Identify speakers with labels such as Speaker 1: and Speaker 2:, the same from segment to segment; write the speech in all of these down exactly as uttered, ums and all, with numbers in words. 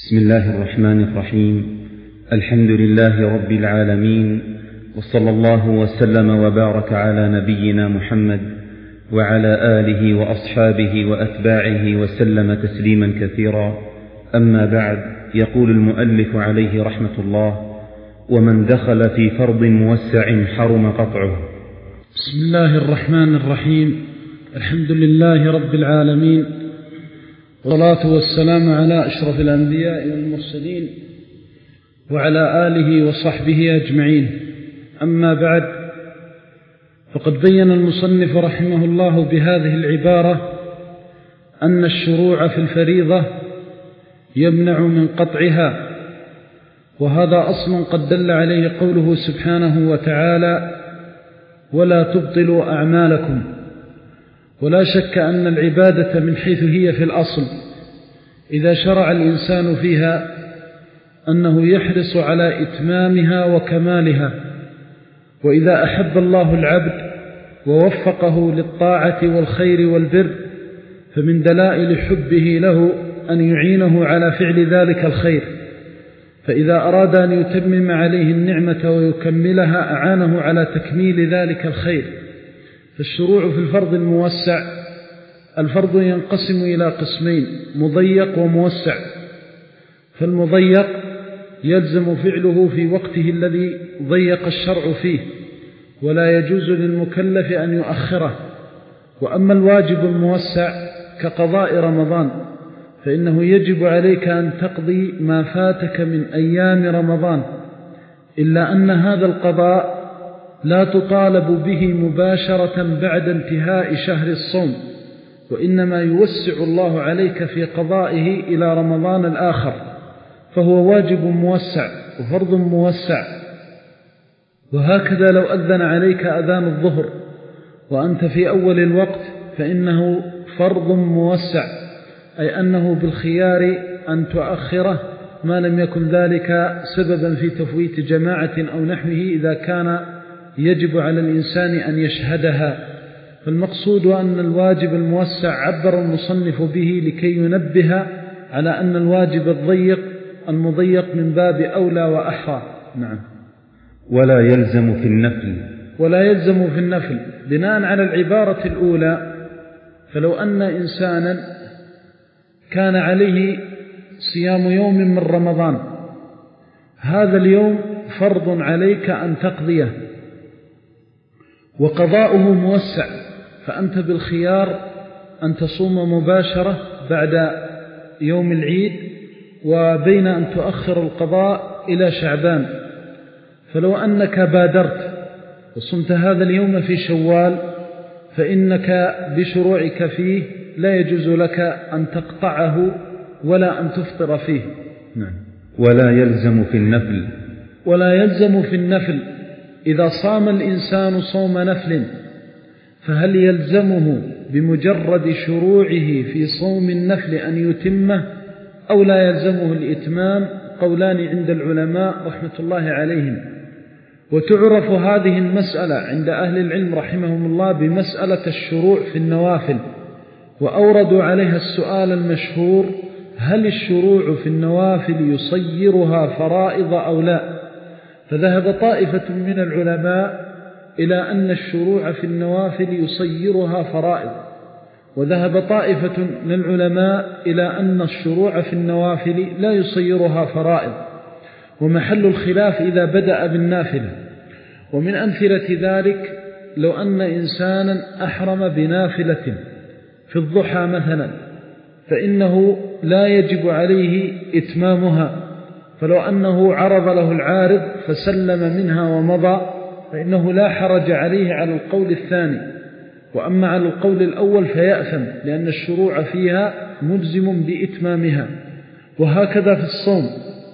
Speaker 1: بسم الله الرحمن الرحيم. الحمد لله رب العالمين، وصلى الله وسلم وبارك على نبينا محمد وعلى آله وأصحابه وأتباعه وسلم تسليما كثيرا. أما بعد، يقول المؤلف عليه رحمة الله: ومن دخل في فرض موسع حرم قطعه.
Speaker 2: بسم الله الرحمن الرحيم. الحمد لله رب العالمين، والصلاة والسلام على أشرف الأنبياء والمرسلين وعلى آله وصحبه أجمعين. أما بعد، فقد بين المصنف رحمه الله بهذه العبارة أن الشروع في الفريضة يمنع من قطعها، وهذا أصل قد دل عليه قوله سبحانه وتعالى: ولا تبطلوا أعمالكم. ولا شك أن العبادة من حيث هي في الأصل إذا شرع الإنسان فيها أنه يحرص على إتمامها وكمالها، وإذا أحب الله العبد ووفقه للطاعة والخير والبر فمن دلائل حبه له أن يعينه على فعل ذلك الخير، فإذا أراد أن يتمم عليه النعمة ويكملها أعانه على تكميل ذلك الخير. فالشروع في الفرض الموسع، الفرض ينقسم إلى قسمين: مضيق وموسع. فالمضيق يلزم فعله في وقته الذي ضيق الشرع فيه، ولا يجوز للمكلف أن يؤخره. وأما الواجب الموسع كقضاء رمضان فإنه يجب عليك أن تقضي ما فاتك من أيام رمضان، إلا أن هذا القضاء لا تطالب به مباشرة بعد انتهاء شهر الصوم، وإنما يوسع الله عليك في قضائه إلى رمضان الآخر، فهو واجب موسع وفرض موسع. وهكذا لو أذن عليك أذان الظهر وأنت في أول الوقت فإنه فرض موسع، أي أنه بالخيار أن تؤخره ما لم يكن ذلك سببا في تفويت جماعة أو نحوه، إذا كان يجب على الإنسان أن يشهدها. فالمقصود أن الواجب الموسع عبر المصنف به لكي ينبه على أن الواجب الضيق المضيق من باب أولى وأحرى. نعم.
Speaker 1: ولا يلزم في النفل.
Speaker 2: ولا يلزم في النفل بناء على العبارة الأولى. فلو أن إنسانا كان عليه صيام يوم من رمضان، هذا اليوم فرض عليك أن تقضيه، وقضاؤه موسع، فأنت بالخيار أن تصوم مباشرة بعد يوم العيد، وبين أن تؤخر القضاء إلى شعبان. فلو أنك بادرت وصمت هذا اليوم في شوال فإنك بشروعك فيه لا يجوز لك أن تقطعه ولا أن تفطر فيه.
Speaker 1: نعم. ولا يلزم في النفل.
Speaker 2: ولا يلزم في النفل. إذا صام الإنسان صوم نفل فهل يلزمه بمجرد شروعه في صوم النفل أن يتمه أو لا يلزمه الإتمام؟ قولان عند العلماء رحمة الله عليهم. وتعرف هذه المسألة عند أهل العلم رحمهم الله بمسألة الشروع في النوافل، وأوردوا عليها السؤال المشهور: هل الشروع في النوافل يصيرها فرائض أو لا؟ فذهب طائفة من العلماء إلى أن الشروع في النوافل يصيرها فرائض، وذهب طائفة من العلماء إلى أن الشروع في النوافل لا يصيرها فرائض، ومحل الخلاف إذا بدأ بالنافلة. ومن أمثلة ذلك لو أن إنسانا أحرم بنافلة في الضحى مثلا، فإنه لا يجب عليه إتمامها، فلو أنه عرض له العارض فسلم منها ومضى فإنه لا حرج عليه على القول الثاني. وأما على القول الأول فيأثم، لأن الشروع فيها ملزم بإتمامها. وهكذا في الصوم،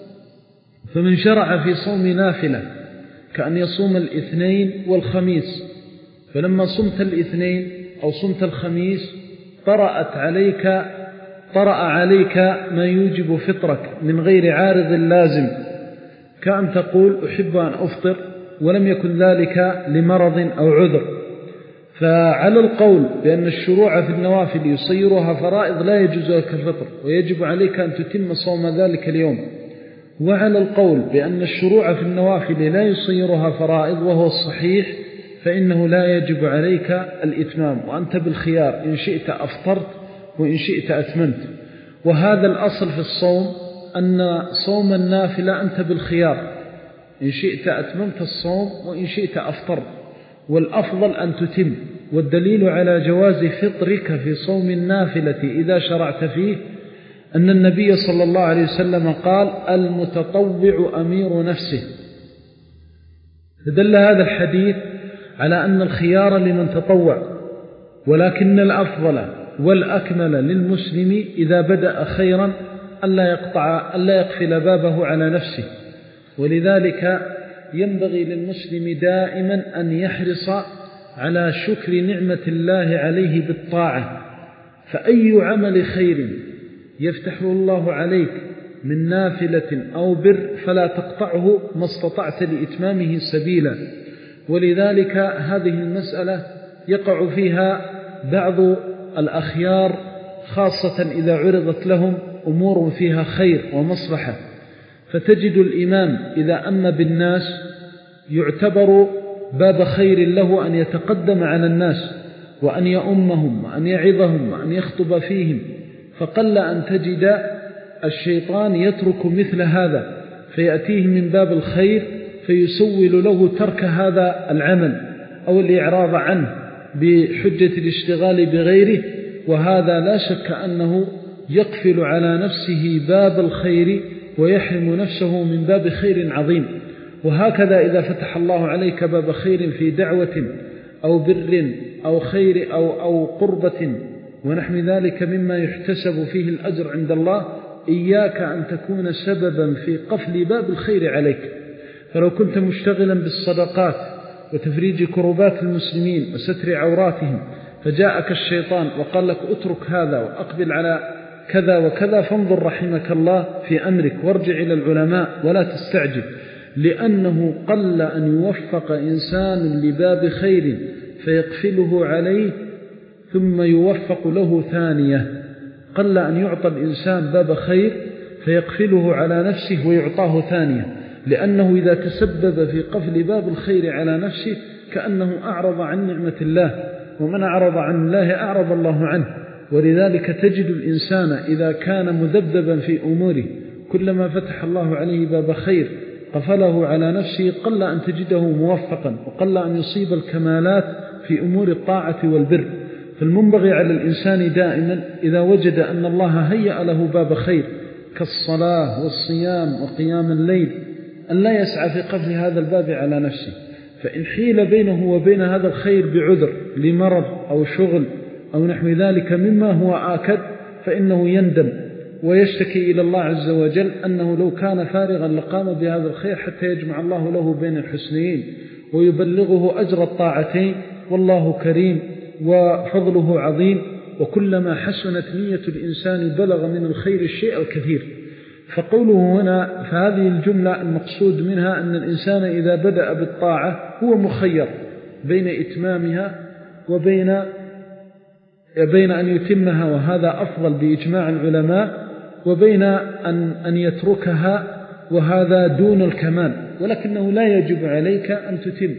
Speaker 2: فمن شرع في صوم نافلة كأن يصوم الاثنين والخميس، فلما صمت الاثنين أو صمت الخميس طرأت عليك طرأ عليك ما يوجب فطرك من غير عارض لازم، كأن تقول أحب أن أفطر ولم يكن ذلك لمرض أو عذر، فعلى القول بأن الشروع في النوافل يصيرها فرائض لا يجوز لك الفطر ويجب عليك أن تتم صوم ذلك اليوم، وعلى القول بأن الشروع في النوافل لا يصيرها فرائض وهو الصحيح، فإنه لا يجب عليك الإتمام، وأنت بالخيار إن شئت أفطرت وإن شئت أتممت. وهذا الأصل في الصوم، أن صوم النافلة أنت بالخيار، إن شئت أتممت الصوم وإن شئت أفطرت، والأفضل أن تتم. والدليل على جواز فطرك في صوم النافلة إذا شرعت فيه أن النبي صلى الله عليه وسلم قال: المتطوع أمير نفسه. فدل هذا الحديث على أن الخيار لمن تطوع، ولكن الأفضل والأكمل للمسلم إذا بدأ خيرا ألا يقطع ألا يقفل بابه على نفسه. ولذلك ينبغي للمسلم دائما أن يحرص على شكر نعمة الله عليه بالطاعة، فأي عمل خير يفتحه الله عليك من نافلة أو بر فلا تقطعه ما استطعت لإتمامه سبيلا. ولذلك هذه المسألة يقع فيها بعض الأخيار، خاصة إذا عرضت لهم أمور فيها خير ومصلحة، فتجد الإمام إذا أم بالناس يعتبر باب خير له أن يتقدم على الناس وأن يؤمهم وأن يعظهم وأن يخطب فيهم، فقل أن تجد الشيطان يترك مثل هذا فيأتيه من باب الخير فيسول له ترك هذا العمل أو الإعراض عنه بحجة الاشتغال بغيره، وهذا لا شك أنه يقفل على نفسه باب الخير ويحرم نفسه من باب خير عظيم. وهكذا إذا فتح الله عليك باب خير في دعوة أو بر أو خير أو, أو قربة ونحو ذلك مما يحتسب فيه الأجر عند الله، إياك أن تكون سببا في قفل باب الخير عليك. فلو كنت مشتغلا بالصدقات وتفريج كربات المسلمين وستر عوراتهم فجاءك الشيطان وقال لك اترك هذا وأقبل على كذا وكذا، فانظر رحمك الله في أمرك وارجع إلى العلماء ولا تستعجل، لأنه قل أن يوفق إنسان لباب خير فيقفله عليه ثم يوفق له ثانية. قل أن يعطى الإنسان باب خير فيقفله على نفسه ويعطاه ثانية، لأنه إذا تسبب في قفل باب الخير على نفسه كأنه أعرض عن نعمة الله، ومن أعرض عن الله أعرض الله عنه. ولذلك تجد الإنسان إذا كان مذبذبا في أموره كلما فتح الله عليه باب خير قفله على نفسه، قل أن تجده موفقا وقل أن يصيب الكمالات في أمور الطاعة والبر. فالمنبغي على الإنسان دائما إذا وجد أن الله هيأ له باب خير كالصلاة والصيام وقيام الليل أن لا يسعى في قفل هذا الباب على نفسه، فإن حيل بينه وبين هذا الخير بعذر لمرض أو شغل أو نحو ذلك مما هو آكد فإنه يندم ويشتكي إلى الله عز وجل أنه لو كان فارغا لقام بهذا الخير حتى يجمع الله له بين الحسنين ويبلغه أجر الطاعتين، والله كريم وفضله عظيم، وكلما حسنت نية الإنسان بلغ من الخير الشيء الكثير. فقوله هنا فهذه الجملة المقصود منها أن الإنسان إذا بدأ بالطاعة هو مخير بين إتمامها وبين بين أن يتمها وهذا أفضل بإجماع العلماء، وبين أن, أن يتركها وهذا دون الكمال، ولكنه لا يجب عليك أن تتم،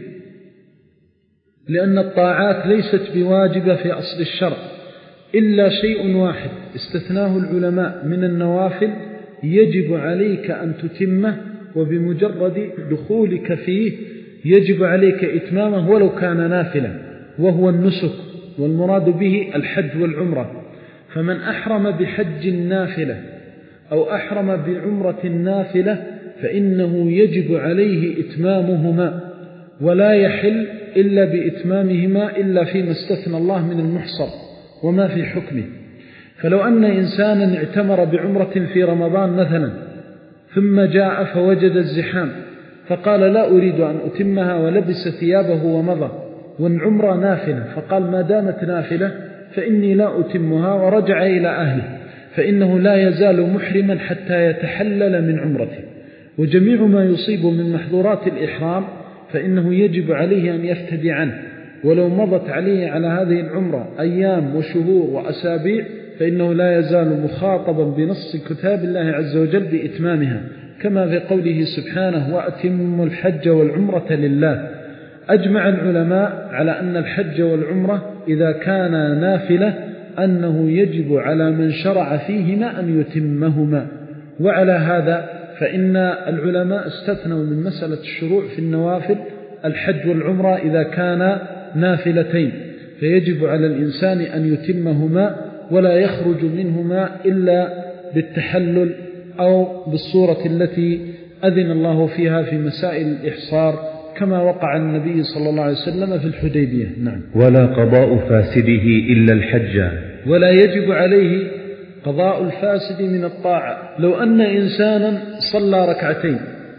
Speaker 2: لأن الطاعات ليست بواجبة في أصل الشرع إلا شيء واحد استثناه العلماء من النوافل يجب عليك أن تتمه، وبمجرد دخولك فيه يجب عليك إتمامه ولو كان نافلا، وهو النسك، والمراد به الحج والعمرة. فمن أحرم بحج نافلة أو أحرم بعمرة نافلة فإنه يجب عليه إتمامهما، ولا يحل إلا بإتمامهما إلا فيما استثنى الله من المحصر وما في حكمه. فلو أن إنسانا اعتمر بعمرة في رمضان مثلا ثم جاء فوجد الزحام فقال لا أريد أن أتمها ولبس ثيابه ومضى، والعمرة نافلة، فقال ما دامت نافلة فإني لا أتمها ورجع إلى أهله، فإنه لا يزال محرما حتى يتحلل من عمرته. وجميع ما يصيب من محظورات الإحرام فإنه يجب عليه أن يفتدي عنه، ولو مضت عليه على هذه العمرة أيام وشهور وأسابيع فإنه لا يزال مخاطبا بنص كتاب الله عز وجل بإتمامها، كما في قوله سبحانه وأتم الحج والعمرة لله. أجمع العلماء على أن الحج والعمرة إذا كان نافلة أنه يجب على من شرع فيهما أن يتمهما. وعلى هذا فإن العلماء استثنوا من مسألة الشروع في النوافل الحج والعمرة إذا كان نافلتين، فيجب على الإنسان أن يتمهما ولا يخرج منهما إلا بالتحلل أو بالصورة التي أذن الله فيها في مسائل الإحصار كما وقع النبي صلى الله عليه وسلم في الحديبية. نعم.
Speaker 1: ولا قضاء فاسده إلا الحج،
Speaker 2: ولا يجب عليه قضاء الفاسد من الطاعة. لو أن إنسانا صلى ركعتين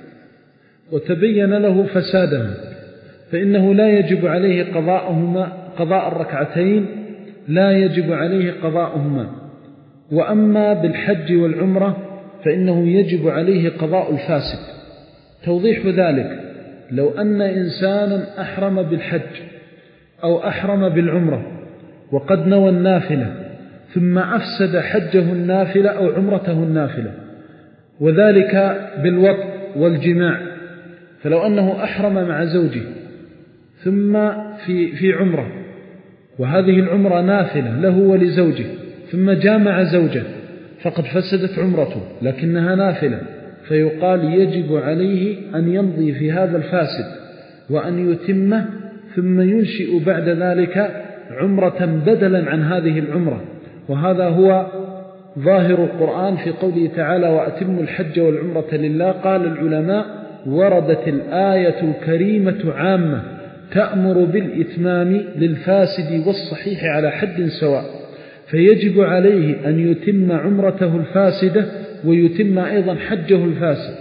Speaker 2: وتبين له فسادها فإنه لا يجب عليه قضاءهما، قضاء الركعتين لا يجب عليه قضاءهما. وأما بالحج والعمرة فإنه يجب عليه قضاء الفاسد. توضيح ذلك: لو أن إنسانا أحرم بالحج أو أحرم بالعمرة وقد نوى النافلة ثم أفسد حجه النافلة أو عمرته النافلة، وذلك بالوطء والجماع، فلو أنه أحرم مع زوجه ثم في, في عمرة وهذه العمرة نافلة له ولزوجه ثم جامع زوجه فقد فسدت عمرته لكنها نافلة، فيقال يجب عليه أن يمضي في هذا الفاسد وأن يتمه ثم ينشئ بعد ذلك عمرة بدلا عن هذه العمرة. وهذا هو ظاهر القرآن في قوله تعالى وأتم الحج والعمرة لله. قال العلماء وردت الآية الكريمة عامة تأمر بالإتمام للفاسد والصحيح على حد سواء، فيجب عليه أن يتم عمرته الفاسدة ويتم أيضا حجه الفاسد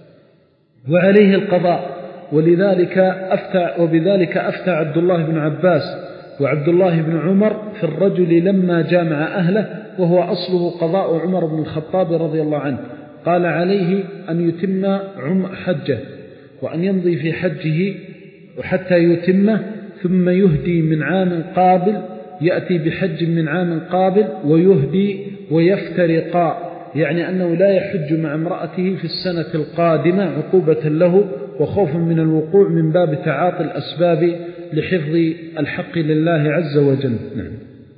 Speaker 2: وعليه القضاء. ولذلك أفتى وبذلك أفتى عبد الله بن عباس وعبد الله بن عمر في الرجل لما جامع أهله وهو أصله قضاء عمر بن الخطاب رضي الله عنه. قال عليه أن يتم حجه وأن يمضي في حجه وحتى يتمه ثم يهدي من عام قابل، يأتي بحج من عام قابل ويهدي ويفترقا، يعني أنه لا يحج مع امرأته في السنة القادمة عقوبة له وخوفا من الوقوع من باب تعاطي الأسباب لحفظ الحق لله عز وجل. نعم.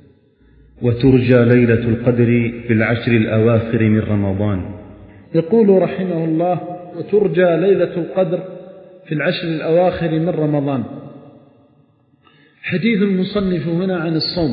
Speaker 1: وترجى ليلة القدر في العشر الأواخر من رمضان.
Speaker 2: يقول رحمه الله وترجى ليلة القدر في العشر الأواخر من رمضان. حديث المصنف هنا عن الصوم،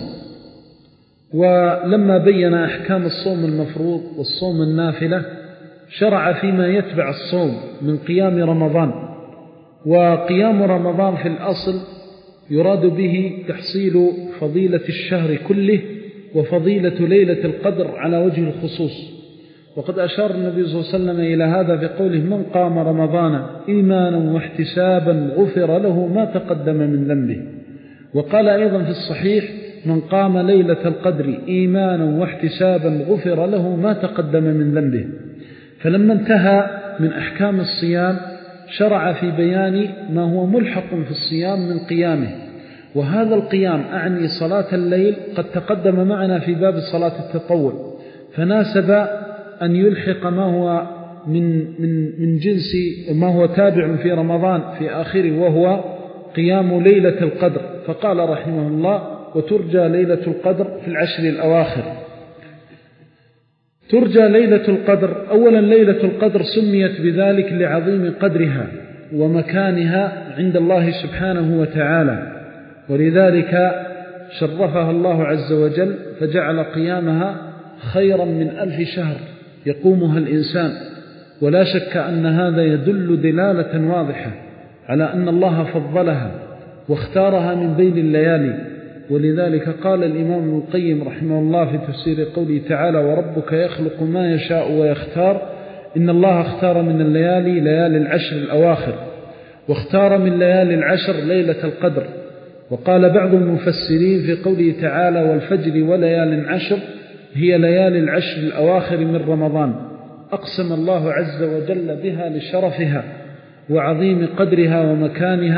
Speaker 2: ولما بين أحكام الصوم المفروض والصوم النافلة شرع فيما يتبع الصوم من قيام رمضان. وقيام رمضان في الأصل يراد به تحصيل فضيلة الشهر كله وفضيلة ليلة القدر على وجه الخصوص. وقد أشار النبي صلى الله عليه وسلم إلى هذا في قوله من قام رمضان إيمانا واحتسابا غفر له ما تقدم من ذنبه. وقال أيضا في الصحيح من قام ليلة القدر إيمانا واحتسابا غفر له ما تقدم من ذنبه. فلما انتهى من أحكام الصيام شرع في بيان ما هو ملحق في الصيام من قيامه، وهذا القيام أعني صلاة الليل قد تقدم معنا في باب صلاة التطوع، فناسب أن يلحق ما هو من, من, من جنس ما هو تابع في رمضان في آخره وهو قيام ليلة القدر. فقال رحمه الله وترجى ليلة القدر في العشر الأواخر. ترجى ليلة القدر، أولا ليلة القدر سميت بذلك لعظيم قدرها ومكانها عند الله سبحانه وتعالى، ولذلك شرفها الله عز وجل فجعل قيامها خيرا من ألف شهر يقومها الإنسان. ولا شك أن هذا يدل دلالة واضحة على أن الله فضلها واختارها من بين الليالي. ولذلك قال الإمام ابن القيم رحمه الله في تفسير قوله تعالى وربك يخلق ما يشاء ويختار إن الله اختار من الليالي ليالي العشر الأواخر، واختار من ليالي العشر ليلة القدر. وقال بعض المفسرين في قوله تعالى والفجر وليال عشر هي ليالي العشر الأواخر من رمضان، أقسم الله عز وجل بها لشرفها وعظيم قدرها ومكانها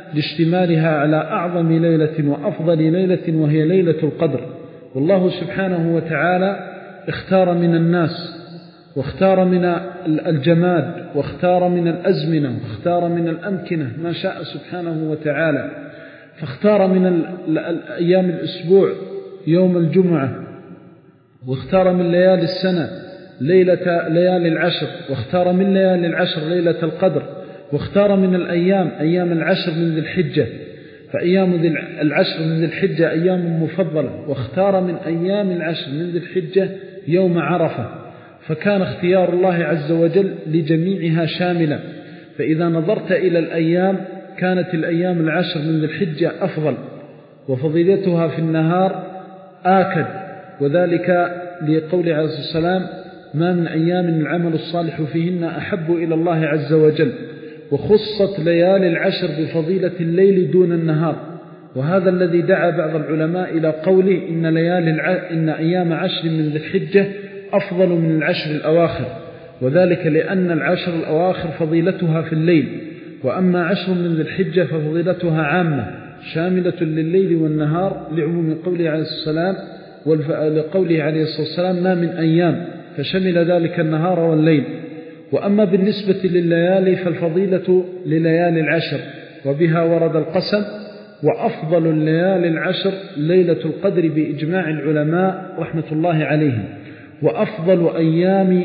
Speaker 2: لاشتمالها على أعظم ليلة وأفضل ليلة وهي ليلة القدر. والله سبحانه وتعالى اختار من الناس واختار من الجماد واختار من الأزمنة واختار من الأمكنة ما شاء سبحانه وتعالى، فاختار من أيام الأسبوع يوم الجمعة، واختار من ليالي السنة ليلة ليالي العشر، واختار من ليالي العشر ليلة القدر، واختار من الأيام أيام العشر من ذي الحجة، فأيام ذي العشر من ذي الحجة أيام مفضلة، واختار من أيام العشر من ذي الحجة يوم عرفة، فكان اختيار الله عز وجل لجميعها شاملا. فإذا نظرت إلى الأيام كانت الأيام العشر من ذي الحجة أفضل وفضيلتها في النهار آكد، وذلك لقول عليه الصلاة والسلام: ما من أيام العمل الصالح فيهن أحب إلى الله عز وجل. وخصت ليالي العشر بفضيلة الليل دون النهار، وهذا الذي دعا بعض العلماء إلى قوله إن, ليالي الع... إن أيام عشر من ذي الحجة أفضل من العشر الأواخر، وذلك لأن العشر الأواخر فضيلتها في الليل، وأما عشر من ذي الحجة ففضيلتها عامة شاملة لليل والنهار، لعموم قوله عليه الصلاة والسلام لقوله عليه الصلاة والسلام: ما من أيام، فشمل ذلك النهار والليل. وأما بالنسبة لليالي فالفضيلة لليالي العشر، وبها ورد القسم: وأفضل الليالي العشر ليلة القدر بإجماع العلماء رحمة الله عليهم، وأفضل أيام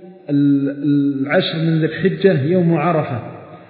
Speaker 2: العشر من ذي الحجة يوم عرفة.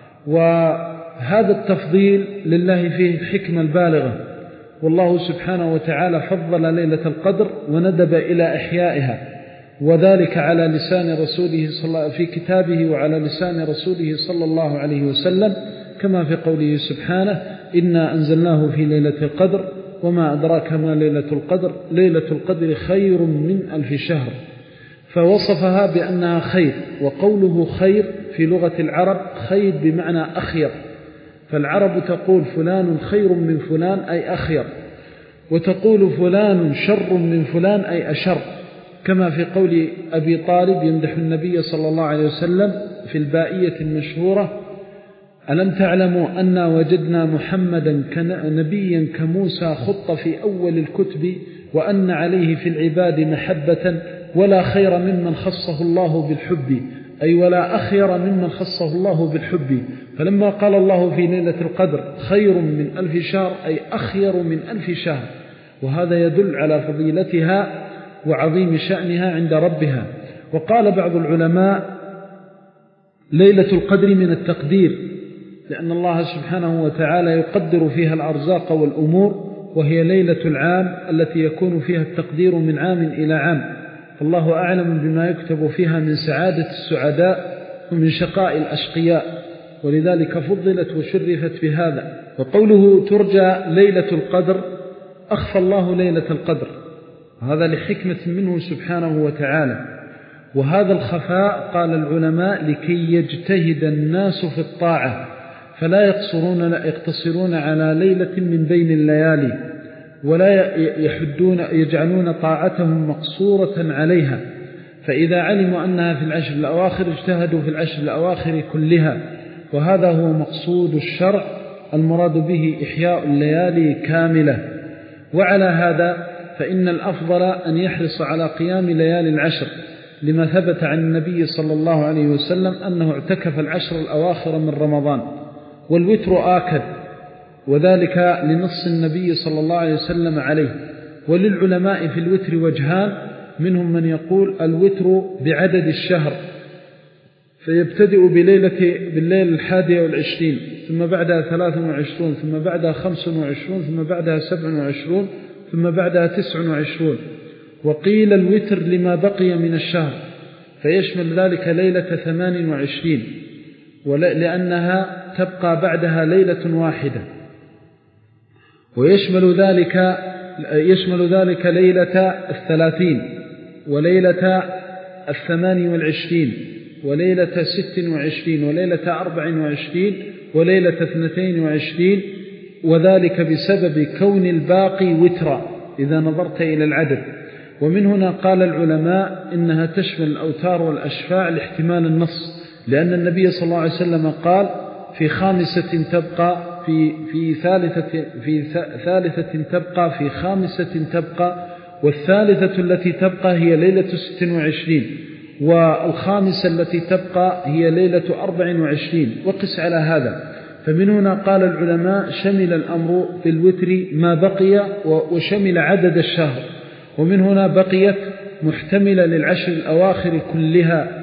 Speaker 2: وهذا التفضيل لله فيه الحكمة البالغة، والله سبحانه وتعالى فضل ليلة القدر وندب إلى إحيائها، وذلك على لسان رسوله صلى في كتابه وعلى لسان رسوله صلى الله عليه وسلم، كما في قوله سبحانه: إنا أنزلناه في ليلة القدر وما أدراك ما ليلة القدر ليلة القدر خير من ألف شهر. فوصفها بأنها خير، وقوله خير في لغة العرب خير بمعنى أخير، فالعرب تقول فلان خير من فلان أي أخير، وتقول فلان شر من فلان أي أشر، كما في قول أبي طالب يمدح النبي صلى الله عليه وسلم في البائية المشهورة: ألم تعلموا أن وجدنا محمدا نبيا كموسى خط في أول الكتب، وأن عليه في العباد محبة، ولا خير ممن خصه الله بالحب، أي ولا أخير ممن خصه الله بالحب. فلما قال الله في ليلة القدر خير من ألف شهر أي أخير من ألف شهر، وهذا يدل على فضيلتها وعظيم شأنها عند ربها. وقال بعض العلماء: ليلة القدر من التقدير، لأن الله سبحانه وتعالى يقدر فيها الأرزاق والأمور، وهي ليلة العام التي يكون فيها التقدير من عام إلى عام، فالله أعلم بما يكتب فيها من سعادة السعداء ومن شقاء الأشقياء، ولذلك فضلت وشرفت بهذا. وقوله ترجى ليلة القدر، أخفى الله ليلة القدر، هذا لحكمة منه سبحانه وتعالى. وهذا الخفاء قال العلماء لكي يجتهد الناس في الطاعة، فلا يقصرون يقتصرون على ليلة من بين الليالي، ولا يحدون يجعلون طاعتهم مقصورة عليها، فإذا علموا أنها في العشر الأواخر اجتهدوا في العشر الأواخر كلها، وهذا هو مقصود الشرع المراد به إحياء الليالي كاملة. وعلى هذا فإن الأفضل أن يحرص على قيام ليالي العشر، لما ثبت عن النبي صلى الله عليه وسلم أنه اعتكف العشر الأواخر من رمضان، والوتر آكد، وذلك لنص النبي صلى الله عليه وسلم عليه. وللعلماء في الوتر وجهان، منهم من يقول الوتر بعدد الشهر، فيبتدئ بليلة بالليل الحادية والعشرين، ثم بعدها ثلاث وعشرون، ثم بعدها خمس وعشرون، ثم بعدها سبع وعشرون، ثم بعدها تسع وعشرون. وقيل الوتر لما بقي من الشهر، فيشمل ذلك ليلة ثمان وعشرين، لأنها تبقى بعدها ليلة واحدة. ويشمل ذلك يشمل ذلك ليلة الثلاثين، وليلة الثمان والعشرين، وليلة ست وعشرين، وليلة أربع وعشرين، وليلة اثنتين وعشرين، وذلك بسبب كون الباقي وترا إذا نظرت إلى العدد. ومن هنا قال العلماء إنها تشمل الأوتار والأشفاع لاحتمال النص، لأن النبي صلى الله عليه وسلم قال: في خامسة تبقى في في ثالثة في ثالثة تبقى، في خامسة تبقى، والثالثة التي تبقى هي ليلة ست وعشرين، والخامسة التي تبقى هي ليلة أربع وعشرين. وقس على هذا. فمن هنا قال العلماء شمل الأمر في الوتر ما بقي وشمل عدد الشهر، ومن هنا بقيت محتملة للعشر الأواخر كلها.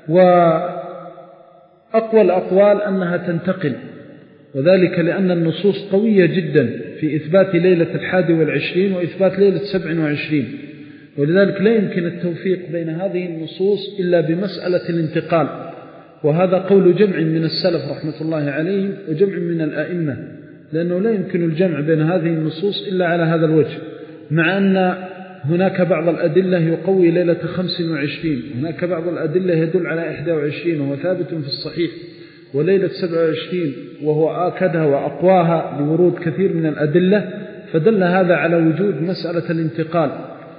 Speaker 2: وأقوى الأقوال أنها تنتقل، وذلك لأن النصوص قوية جدا في إثبات ليلة الحادي والعشرين وإثبات ليلة سبع وعشرين، ولذلك لا يمكن التوفيق بين هذه النصوص إلا بمسألة الانتقال. وهذا قول جمع من السلف رحمة الله عليهم وجمع من الأئمة، لأنه لا يمكن الجمع بين هذه النصوص إلا على هذا الوجه، مع أن هناك بعض الأدلة يقوي ليلة خمس وعشرين، هناك بعض الأدلة يدل على إحدى وعشرين وهو ثابت في الصحيح، وليلة سبع وعشرين وهو آكدها وأقواها لورود كثير من الأدلة، فدل هذا على وجود مسألة الانتقال.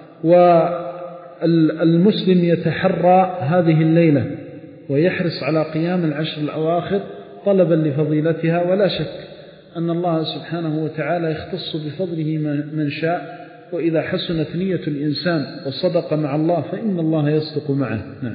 Speaker 2: والمسلم يتحرى هذه الليلة ويحرص على قيام العشر الأواخر طلبا لفضيلتها، ولا شك أن الله سبحانه وتعالى يختص بفضله من شاء، وإذا حسنت نية الإنسان وصدق مع الله فإن الله يصدق معه. نعم.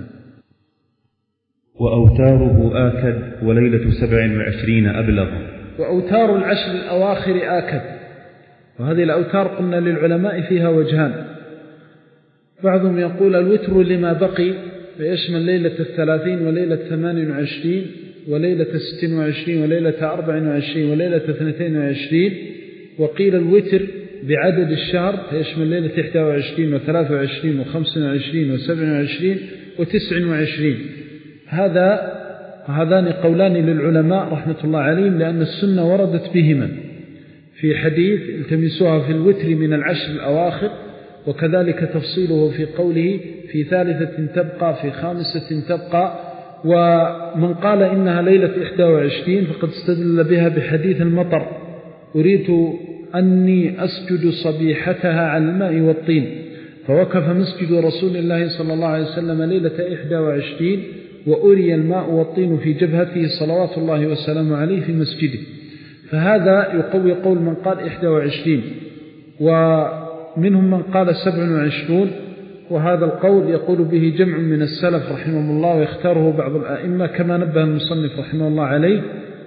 Speaker 1: وأوتاره آكد وليلة سبع وعشرين أبلغ.
Speaker 2: وأوتار العشر الأواخر آكد، وهذه الأوتار قلنا للعلماء فيها وجهان. بعضهم يقول الوتر لما بقي فيشمل ليلة الثلاثين وليلة ثمان وعشرين وليلة ست وعشرين وليلة أربع وعشرين وليلة اثنتين وعشرين، وقيل الوتر بعدد الشهر فيشمل ليلة إحدى وعشرين وثلاث وعشرين وخمس وعشرين وسبع وعشرين وتسع وعشرين. هذا هذان قولان للعلماء رحمة الله عليهم، لأن السنة وردت بهما في حديث التمسوها في الوتر من العشر الأواخر، وكذلك تفصيله في قوله في ثالثة تبقى، في خامسة تبقى. ومن قال إنها ليلة إحدى وعشرين فقد استدل بها بحديث المطر: أريد أني أسجد صبيحتها على الماء والطين، فوقف مسجد رسول الله صلى الله عليه وسلم ليلة إحدى وعشرين وأري الماء والطين في جبهته صلوات الله وسلامه عليه في مسجده. فهذا يقوي قول من قال إحدى وعشرين، ومنهم من قال سبع وعشرون، وهذا القول يقول به جمع من السلف رحمه الله ويختاره بعض الآئمة كما نبه المصنف رحمه الله عليه.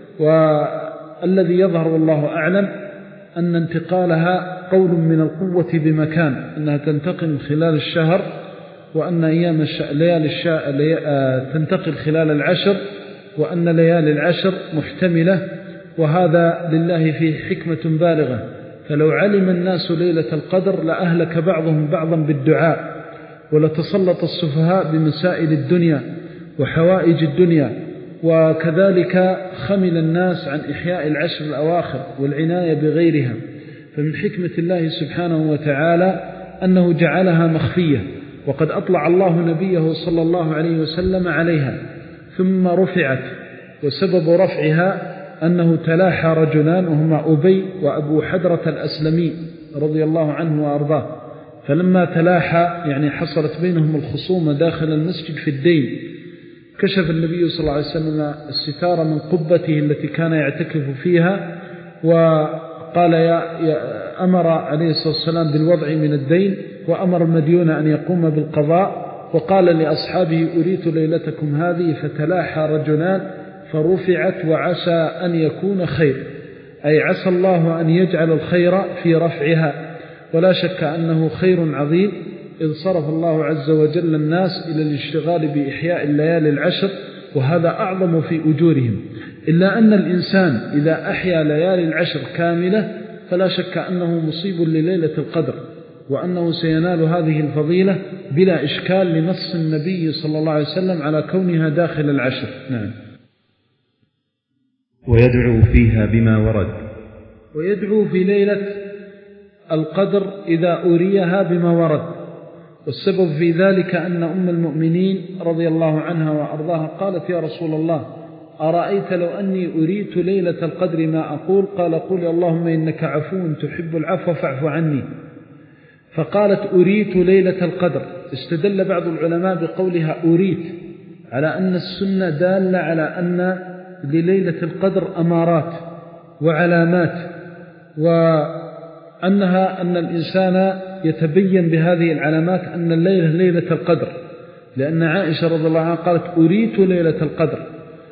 Speaker 2: والذي يظهر والله أعلم أن انتقالها قول من القوة بمكان، أنها تنتقل خلال الشهر، وأن أيام ليالي الشاء تنتقل خلال العشر، وأن ليالي العشر محتملة، وهذا لله فيه حكمة بالغة. فلو علم الناس ليلة القدر لأهلك بعضهم بعضا بالدعاء، ولتسلط السفهاء بمسائل الدنيا وحوائج الدنيا، وكذلك خمل الناس عن إحياء العشر الأواخر والعناية بغيرها. فمن حكمة الله سبحانه وتعالى أنه جعلها مخفية، وقد أطلع الله نبيه صلى الله عليه وسلم عليها ثم رفعت. وسبب رفعها أنه تلاحى رجلان وهما أبي وأبو حدرة الأسلمي رضي الله عنه وأرضاه، فلما تلاحى يعني حصلت بينهم الخصومة داخل المسجد في الدين، كشف النبي صلى الله عليه وسلم الستار من قبته التي كان يعتكف فيها، وقال يا, يا أمر عليه الصلاة والسلام بالوضع من الدين، وأمر المديون أن يقوم بالقضاء، وقال لأصحابه أريت ليلتكم هذه، فتلاحى رجلان فرفعت وعسى أن يكون خير، أي عسى الله أن يجعل الخير في رفعها. ولا شك أنه خير عظيم، إذ صرف الله عز وجل الناس إلى الاشتغال بإحياء الليالي العشر، وهذا أعظم في أجورهم. إلا أن الإنسان إذا أحيا ليالي العشر كاملة فلا شك أنه مصيب لليلة القدر، وأنه سينال هذه الفضيلة بلا إشكال لنص النبي صلى الله عليه وسلم على كونها داخل العشر. نعم.
Speaker 1: ويدعو فيها بما ورد.
Speaker 2: ويدعو في ليلة القدر إذا أريها بما ورد، والسبب في ذلك أن أم المؤمنين رضي الله عنها وأرضاها قالت: يا رسول الله، أرأيت لو أني أريت ليلة القدر ما أقول؟ قال: قل اللهم إنك عفو تحب العفو فاعف عني. فقالت: أريت ليلة القدر. استدل بعض العلماء بقولها أريت على أن السنة دالة على أن لليلة القدر أمارات، وعلامات، وأنها أن الإنسان يتبين بهذه العلامات أن الليلة ليلة القدر، لأن عائشة رضي الله عنها قالت أريت ليلة القدر،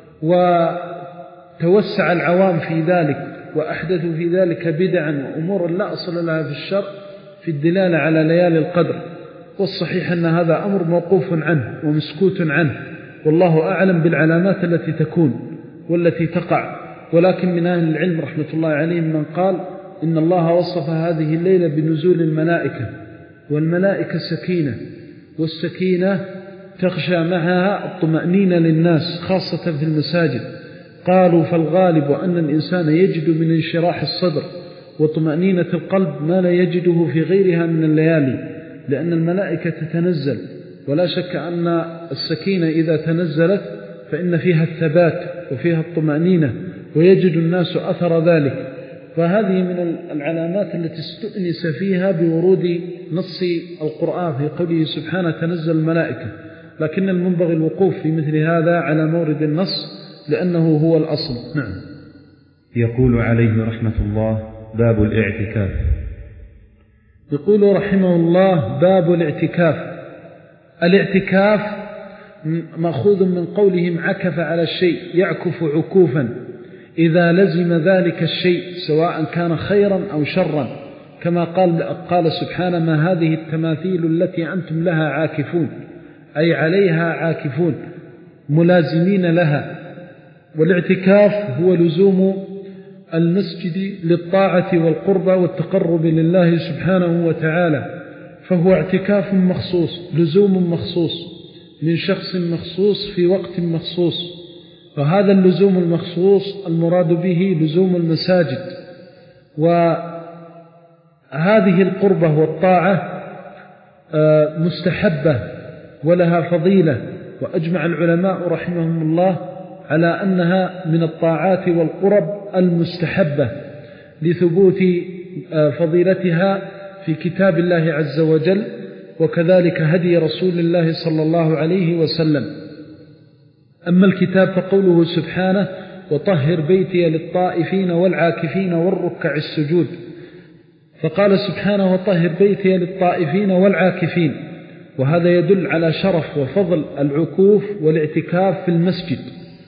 Speaker 2: وتوسع العوام في ذلك وأحدثوا في ذلك بدعا وأمور لا أصل لها في الشرع في الدلالة على ليالي القدر. والصحيح أن هذا أمر موقوف عنه ومسكوت عنه، والله أعلم بالعلامات التي تكون والتي تقع. ولكن من أهل العلم رحمة الله عليهم من قال إن الله وصف هذه الليلة بنزول الملائكة، والملائكة سكينة، والسكينة تغشى معها الطمأنينة للناس خاصة في المساجد. قالوا فالغالب أن الإنسان يجد من انشراح الصدر وطمأنينة القلب ما لا يجده في غيرها من الليالي، لأن الملائكة تتنزل، ولا شك أن السكينة إذا تنزلت فإن فيها الثبات وفيها الطمأنينة، ويجد الناس أثر ذلك. فهذه من العلامات التي استؤنس فيها بورود نص القرآن في قوله سبحانه تنزل الملائكة، لكن المنبغي الوقوف في مثل هذا على مورد النص لأنه هو الأصل. نعم.
Speaker 1: يقول عليه رحمة الله: باب الاعتكاف.
Speaker 2: يقول رحمه الله: باب الاعتكاف. الاعتكاف مأخوذ من قولهم عكف على الشيء، يعكف عكوفا إذا لزم ذلك الشيء سواء كان خيرا أو شرا، كما قال, قال سبحانه: ما هذه التماثيل التي أنتم لها عاكفون، أي عليها عاكفون ملازمين لها. والاعتكاف هو لزوم المسجد للطاعة والقربة والتقرب لله سبحانه وتعالى، فهو اعتكاف مخصوص، لزوم مخصوص من شخص مخصوص في وقت مخصوص. وهذا اللزوم المخصوص المراد به لزوم المساجد. وهذه القربة والطاعة مستحبة ولها فضيلة، وأجمع العلماء رحمهم الله على أنها من الطاعات والقرب المستحبة لثبوت فضيلتها في كتاب الله عز وجل، وكذلك هدي رسول الله صلى الله عليه وسلم. أما الكتاب فقوله سبحانه: وطهر بيتي للطائفين والعاكفين والركع السجود. فقال سبحانه: وطهر بيتي للطائفين والعاكفين، وهذا يدل على شرف وفضل العكوف والاعتكاف في المسجد.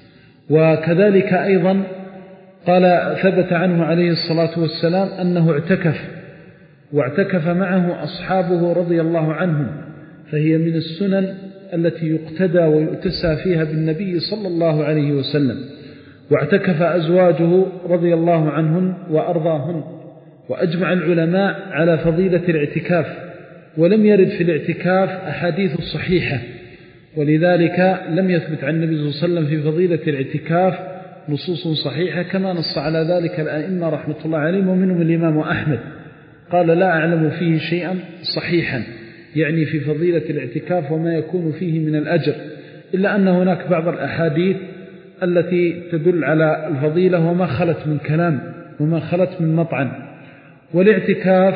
Speaker 2: وكذلك أيضا قال ثبت عنه عليه الصلاة والسلام أنه اعتكف، واعتكف معه أصحابه رضي الله عنهم، فهي من السنن التي يقتدى ويؤتسى فيها بالنبي صلى الله عليه وسلم. واعتكف أزواجه رضي الله عنهن وأرضاهن. وأجمع العلماء على فضيلة الاعتكاف، ولم يرد في الاعتكاف أحاديث صحيحة، ولذلك لم يثبت عن النبي صلى الله عليه وسلم في فضيلة الاعتكاف نصوص صحيحة، كما نص على ذلك الأئمة رحمة الله عليهم، ومنهم الإمام أحمد قال: لا أعلم فيه شيئا صحيحا، يعني في فضيلة الاعتكاف وما يكون فيه من الأجر، إلا أن هناك بعض الأحاديث التي تدل على الفضيلة وما خلت من كلام وما خلت من مطعن. والاعتكاف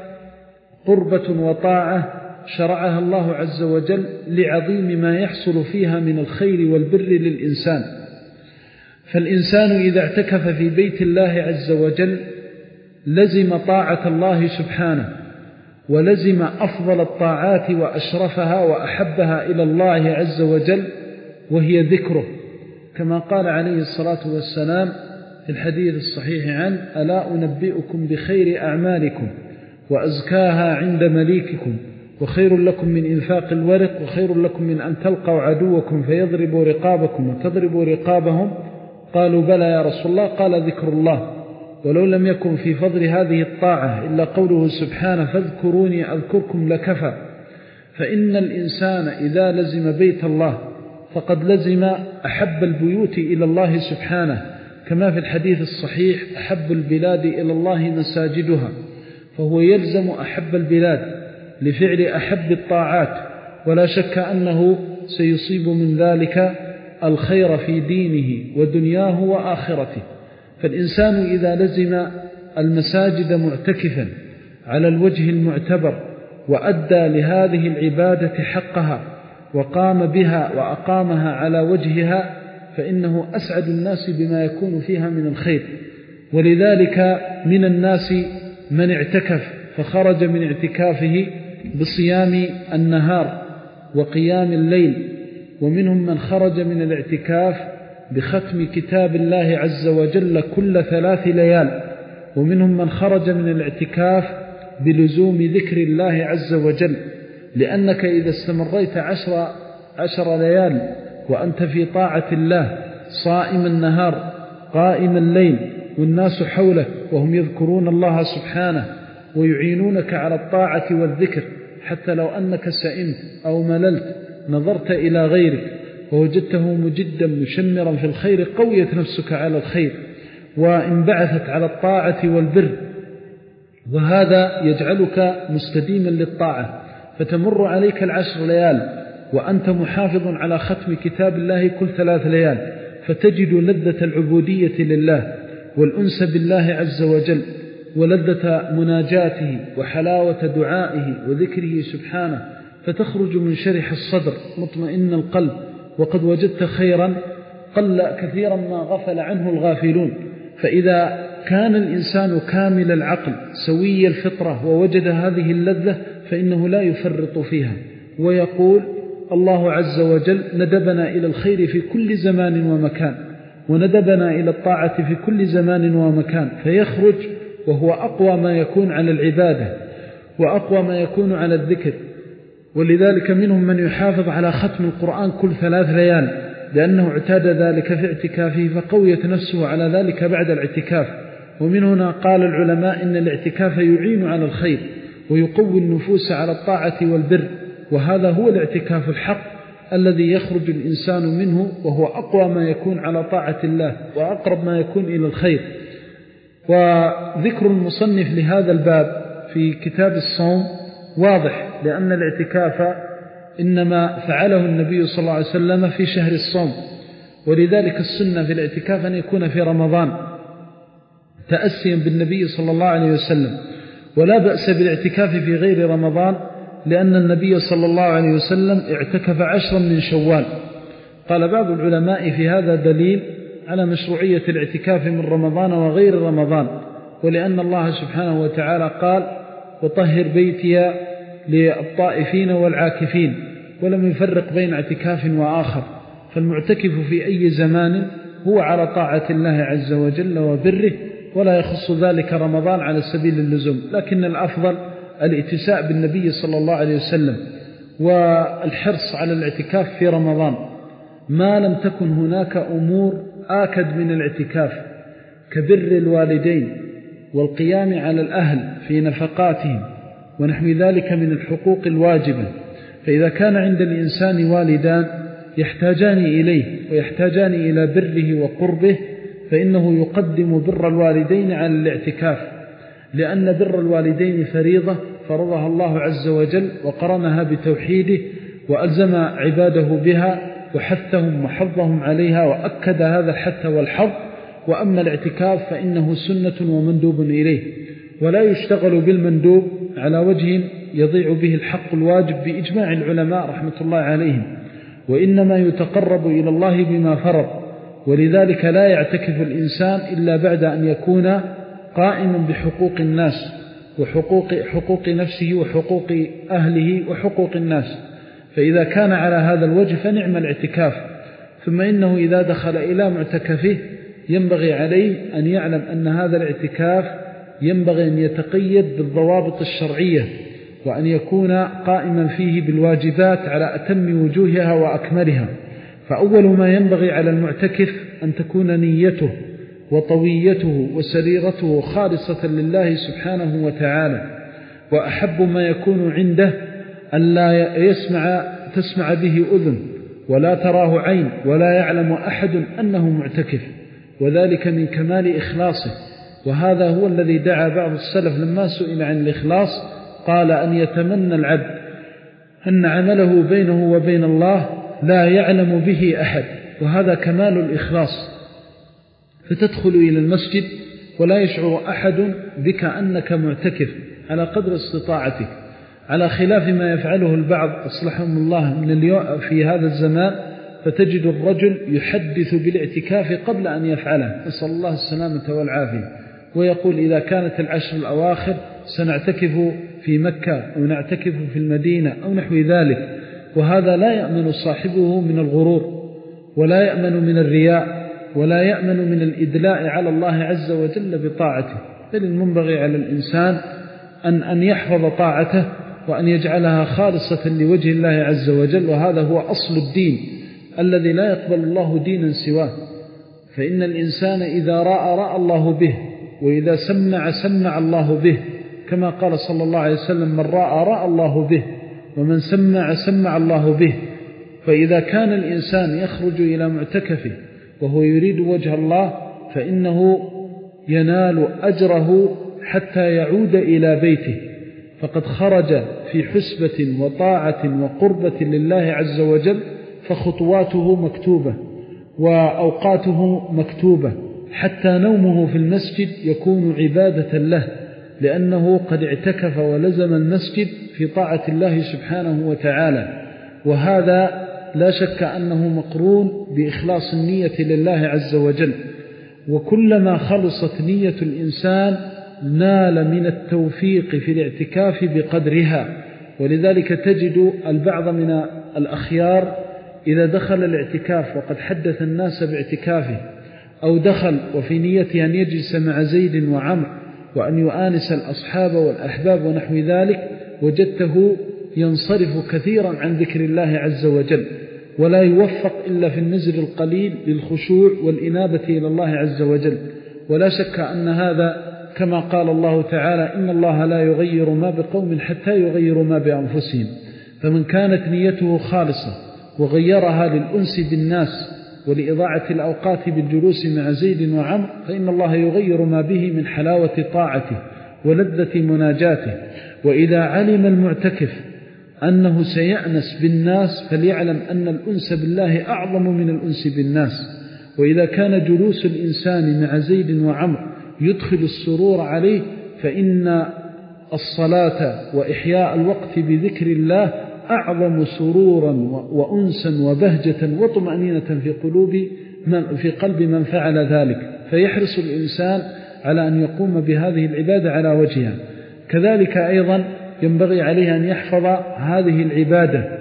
Speaker 2: قربة وطاعة شرعها الله عز وجل لعظيم ما يحصل فيها من الخير والبر للإنسان. فالإنسان إذا اعتكف في بيت الله عز وجل لزم طاعة الله سبحانه، ولزم أفضل الطاعات وأشرفها وأحبها إلى الله عز وجل، وهي ذكره، كما قال عليه الصلاة والسلام في الحديث الصحيح عنه: ألا أنبئكم بخير أعمالكم وأزكاها عند مليككم، وخير لكم من إنفاق الورق، وخير لكم من أن تلقوا عدوكم فيضربوا رقابكم وتضربوا رقابهم. قالوا: بلى يا رسول الله. قال: ذكر الله. ولو لم يكن في فضل هذه الطاعة إلا قوله سبحانه: فاذكروني أذكركم لكفى. فإن الإنسان إذا لزم بيت الله فقد لزم أحب البيوت إلى الله سبحانه، كما في الحديث الصحيح: أحب البلاد إلى الله مساجدها. فهو يلزم أحب البلاد لفعل أحب الطاعات، ولا شك أنه سيصيب من ذلك الخير في دينه ودنياه وآخرته. فالإنسان إذا لزم المساجد معتكفا على الوجه المعتبر وأدى لهذه العبادة حقها وقام بها وأقامها على وجهها، فإنه أسعد الناس بما يكون فيها من الخير. ولذلك من الناس من اعتكف فخرج من اعتكافه بصيام النهار وقيام الليل، ومنهم من خرج من الاعتكاف بختم كتاب الله عز وجل كل ثلاث ليال، ومنهم من خرج من الاعتكاف بلزوم ذكر الله عز وجل، لأنك إذا استمريت عشر, عشر ليال وأنت في طاعة الله صائم النهار قائم الليل والناس حولك وهم يذكرون الله سبحانه ويعينونك على الطاعة والذكر، حتى لو أنك سئمت أو مللت نظرت إلى غيرك ووجدته مجدا مشمرا في الخير قويت نفسك على الخير وانبعثت على الطاعة والبر، وهذا يجعلك مستديما للطاعة. فتمر عليك العشر ليال وأنت محافظ على ختم كتاب الله كل ثلاث ليال، فتجد لذة العبودية لله والأنس بالله عز وجل ولذة مناجاته وحلاوة دعائه وذكره سبحانه، فتخرج من شرح الصدر مطمئن القلب وقد وجدت خيرا قل كثيرا ما غفل عنه الغافلون. فإذا كان الإنسان كامل العقل سوي الفطرة ووجد هذه اللذة فإنه لا يفرط فيها، ويقول الله عز وجل ندبنا إلى الخير في كل زمان ومكان، وندبنا إلى الطاعة في كل زمان ومكان، فيخرج وهو أقوى ما يكون على العبادة وأقوى ما يكون على الذكر. ولذلك منهم من يحافظ على ختم القرآن كل ثلاث ليال لأنه اعتاد ذلك في اعتكافه فقويت نفسه على ذلك بعد الاعتكاف. ومن هنا قال العلماء إن الاعتكاف يعين على الخير ويقوي النفوس على الطاعة والبر، وهذا هو الاعتكاف الحق الذي يخرج الإنسان منه وهو أقوى ما يكون على طاعة الله وأقرب ما يكون إلى الخير. وذكر المصنف لهذا الباب في كتاب الصوم واضح، لأن الاعتكاف إنما فعله النبي صلى الله عليه وسلم في شهر الصوم، ولذلك السنة في الاعتكاف أن يكون في رمضان تأسيا بالنبي صلى الله عليه وسلم، ولا بأس بالاعتكاف في غير رمضان لأن النبي صلى الله عليه وسلم اعتكف عشرا من شوال. قال بعض العلماء في هذا دليل على مشروعية الاعتكاف من رمضان وغير رمضان، ولأن الله سبحانه وتعالى قال وطهر بيتي للطائفين والعاكفين، ولم يفرق بين اعتكاف وآخر، فالمعتكف في أي زمان هو على طاعة الله عز وجل وبره، ولا يخص ذلك رمضان على سبيل اللزوم، لكن الأفضل الاتساء بالنبي صلى الله عليه وسلم والحرص على الاعتكاف في رمضان ما لم تكن هناك أمور آكد من الاعتكاف كبر الوالدين والقيام على الأهل في نفقاتهم ونحو ذلك من الحقوق الواجبة. فإذا كان عند الإنسان والدان يحتاجان إليه ويحتاجان إلى بره وقربه فإنه يقدم بر الوالدين على الاعتكاف، لأن بر الوالدين فريضة فرضها الله عز وجل وقرنها بتوحيده وألزم عباده بها وحثهم وحظهم عليها وأكد هذا الحث والحظ. وأما الاعتكاف فإنه سنة ومندوب إليه، ولا يشتغل بالمندوب على وجه يضيع به الحق الواجب بإجماع العلماء رحمة الله عليهم، وإنما يتقرب إلى الله بما فرض. ولذلك لا يعتكف الإنسان إلا بعد أن يكون قائما بحقوق الناس وحقوق حقوق نفسه وحقوق أهله وحقوق الناس، فإذا كان على هذا الوجه فنعم الاعتكاف. ثم إنه إذا دخل إلى معتكفه ينبغي عليه أن يعلم أن هذا الاعتكاف ينبغي أن يتقيد بالضوابط الشرعية، وأن يكون قائما فيه بالواجبات على أتم وجوهها وأكملها. فأول ما ينبغي على المعتكف أن تكون نيته وطويته وسريرته خالصة لله سبحانه وتعالى، وأحب ما يكون عنده أن لا يسمع تسمع به أذن ولا تراه عين ولا يعلم أحد أنه معتكف، وذلك من كمال إخلاصه. وهذا هو الذي دعا بعض السلف لما سئل عن الإخلاص قال أن يتمنى العبد أن عمله بينه وبين الله لا يعلم به أحد، وهذا كمال الإخلاص. فتدخل إلى المسجد ولا يشعر أحد بك أنك معتكف على قدر استطاعتك، على خلاف ما يفعله البعض أصلحهم الله من اليوم في هذا الزمان فتجد الرجل يحدث بالاعتكاف قبل أن يفعله، نسأل الله السلامة والعافية، ويقول إذا كانت العشر الأواخر سنعتكف في مكة أو نعتكف في المدينة أو نحو ذلك، وهذا لا يأمن صاحبه من الغرور ولا يأمن من الرياء ولا يأمن من الإدلاء على الله عز وجل بطاعته. بل المنبغي على الإنسان أن, أن يحفظ طاعته وأن يجعلها خالصة لوجه الله عز وجل، وهذا هو أصل الدين الذي لا يقبل الله دينا سواه. فإن الإنسان إذا رأى رأى الله به، وإذا سمع سمع الله به، كما قال صلى الله عليه وسلم من رأى رأى الله به، ومن سمع سمع الله به. فإذا كان الإنسان يخرج إلى معتكفه وهو يريد وجه الله فإنه ينال أجره حتى يعود إلى بيته، فقد خرج في حسبة وطاعة وقربة لله عز وجل، فخطواته مكتوبة وأوقاته مكتوبة، حتى نومه في المسجد يكون عبادة له، لأنه قد اعتكف ولزم المسجد في طاعة الله سبحانه وتعالى. وهذا لا شك أنه مقرون بإخلاص النية لله عز وجل، وكلما خلصت نية الإنسان نال من التوفيق في الاعتكاف بقدرها. ولذلك تجد البعض من الأخيار إذا دخل الاعتكاف وقد حدث الناس باعتكافه، أو دخل وفي نيته أن يجلس مع زيد وعمر وأن يؤانس الأصحاب والأحباب ونحو ذلك، وجدته ينصرف كثيرا عن ذكر الله عز وجل، ولا يوفق إلا في النزل القليل للخشوع والإنابة إلى الله عز وجل. ولا شك أن هذا كما قال الله تعالى إن الله لا يغير ما بقوم حتى يغيروا ما بأنفسهم. فمن كانت نيته خالصة وغيرها للأنس بالناس ولإضاعة الأوقات بالجلوس مع زيد وعمر، فإن الله يغير ما به من حلاوة طاعته ولذة مناجاته. وإذا علم المعتكف أنه سيأنس بالناس فليعلم أن الأنس بالله أعظم من الأنس بالناس. وإذا كان جلوس الإنسان مع زيد وعمر يدخل السرور عليه، فإن الصلاة وإحياء الوقت بذكر الله أعظم سرورا وأنسا وبهجة وطمأنينة في قلوب من في قلب من فعل ذلك. فيحرص الإنسان على أن يقوم بهذه العبادة على وجهها. كذلك أيضا ينبغي عليه أن يحفظ هذه العبادة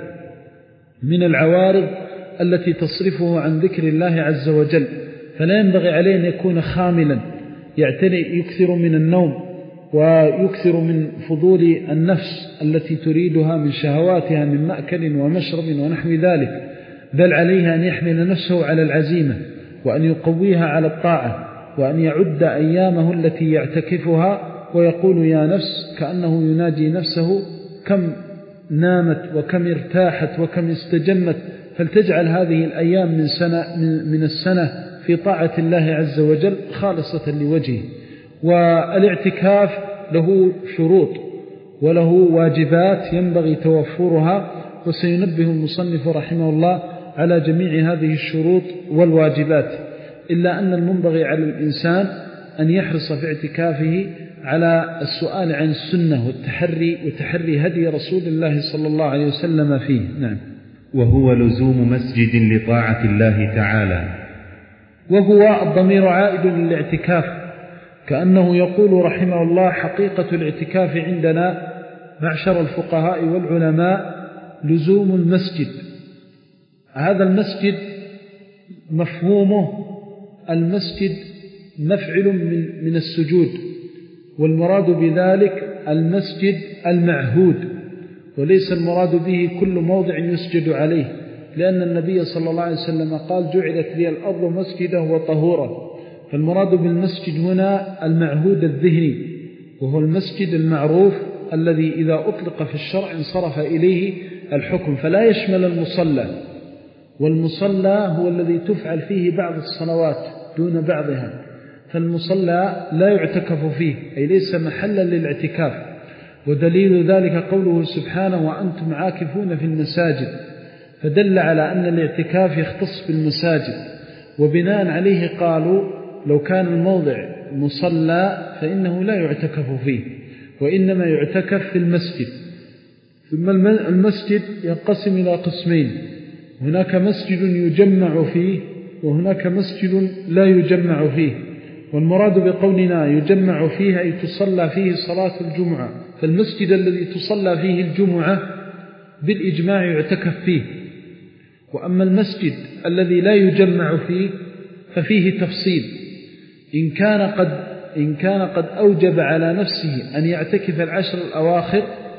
Speaker 2: من العوارض التي تصرفه عن ذكر الله عز وجل. فلا ينبغي عليه أن يكون خاملا يعتني يكثر من النوم ويكثر من فضول النفس التي تريدها من شهواتها من مأكل ومشرب ونحو ذلك، بل عليه أن يحمل نفسه على العزيمة وأن يقويها على الطاعة، وأن يعد أيامه التي يعتكفها ويقول يا نفس كأنه يناجي نفسه كم نامت وكم ارتاحت وكم استجمت، فلتجعل هذه الأيام من, سنة من السنة في طاعة الله عز وجل خالصة لوجهه. والاعتكاف له شروط وله واجبات ينبغي توفرها، وسينبه المصنف رحمه الله على جميع هذه الشروط والواجبات، إلا أن المنبغي على الإنسان أن يحرص في اعتكافه على السؤال عن السنة والتحري وتحري هدي رسول الله صلى الله عليه وسلم فيه. نعم.
Speaker 1: وهو لزوم مسجد لطاعة الله تعالى.
Speaker 2: وهو الضمير عائد للاعتكاف، كأنه يقول رحمه الله حقيقة الاعتكاف عندنا معشر الفقهاء والعلماء لزوم المسجد. هذا المسجد مفهومه المسجد مفعل من, من السجود، والمراد بذلك المسجد المعهود، وليس المراد به كل موضع يسجد عليه، لأن النبي صلى الله عليه وسلم قال جعلت لي الأرض مسجدا وطهورا. فالمراد بالمسجد هنا المعهود الذهني، وهو المسجد المعروف الذي إذا أطلق في الشرع انصرف إليه الحكم، فلا يشمل المصلى، والمصلى هو الذي تفعل فيه بعض الصلوات دون بعضها، فالمصلى لا يعتكف فيه، أي ليس محلا للاعتكاف. ودليل ذلك قوله سبحانه وأنتم عاكفون في المساجد، فدل على أن الاعتكاف يختص بالمساجد، وبناء عليه قالوا لو كان الموضع مصلى فإنه لا يعتكف فيه، وإنما يعتكف في المسجد. ثم المسجد ينقسم إلى قسمين، هناك مسجد يجمع فيه وهناك مسجد لا يجمع فيه، والمراد بقولنا يجمع فيه أي تصلى فيه صلاة الجمعة، فالمسجد الذي تصلى فيه الجمعة بالإجماع يعتكف فيه. وأما المسجد الذي لا يجمع فيه ففيه تفصيل، إن كان قد إن كان قد أوجب على نفسه أن يعتكف العشر الأواخر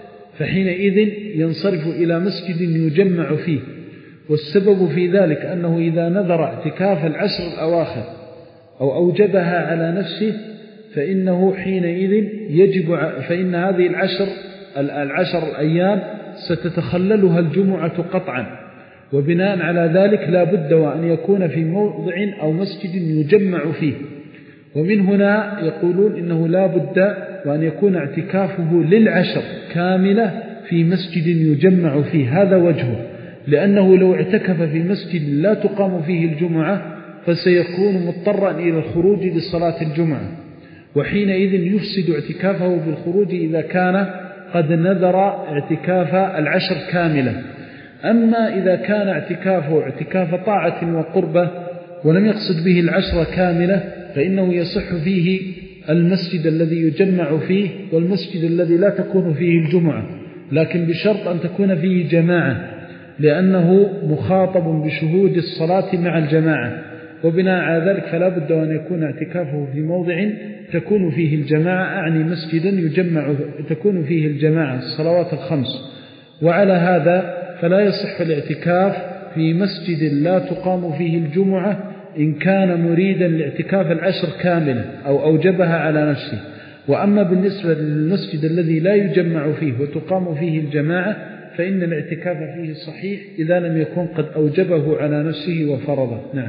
Speaker 2: فحينئذ ينصرف إلى مسجد يجمع فيه، والسبب في ذلك أنه إذا نذر اعتكاف العشر الأواخر أو أوجبها على نفسه فإنه حينئذ يجب فإن هذه العشر العشر الأيام ستتخللها الجمعة قطعا، وبناء على ذلك لا بد وأن يكون في موضع أو مسجد يجمع فيه. ومن هنا يقولون إنه لا بد وأن يكون اعتكافه للعشر كاملة في مسجد يجمع فيه، هذا وجهه، لأنه لو اعتكف في مسجد لا تقام فيه الجمعة فسيكون مضطرا إلى الخروج لصلاة الجمعة، وحينئذ يفسد اعتكافه بالخروج إذا كان قد نذر اعتكاف العشر كاملة. أما إذا كان اعتكافه اعتكاف طاعة وقربة ولم يقصد به العشر كاملة فإنه يصح فيه المسجد الذي يجمع فيه والمسجد الذي لا تكون فيه الجمعة، لكن بشرط أن تكون فيه جماعة، لأنه مخاطب بشهود الصلاة مع الجماعة، وبناء على ذلك فلا بد أن يكون اعتكافه في موضع تكون فيه الجماعة، أعني مسجدا يجمع تكون فيه الجماعة الصلوات الخمس. وعلى هذا فلا يصح الاعتكاف في مسجد لا تقام فيه الجمعة إن كان مريدا لاعتكاف العشر كاملة أو أوجبها على نفسه. وأما بالنسبة للمسجد الذي لا يجمع فيه وتقام فيه الجماعة فإن الاعتكاف فيه صحيح إذا لم يكن قد أوجبه على نفسه وفرضه. نعم.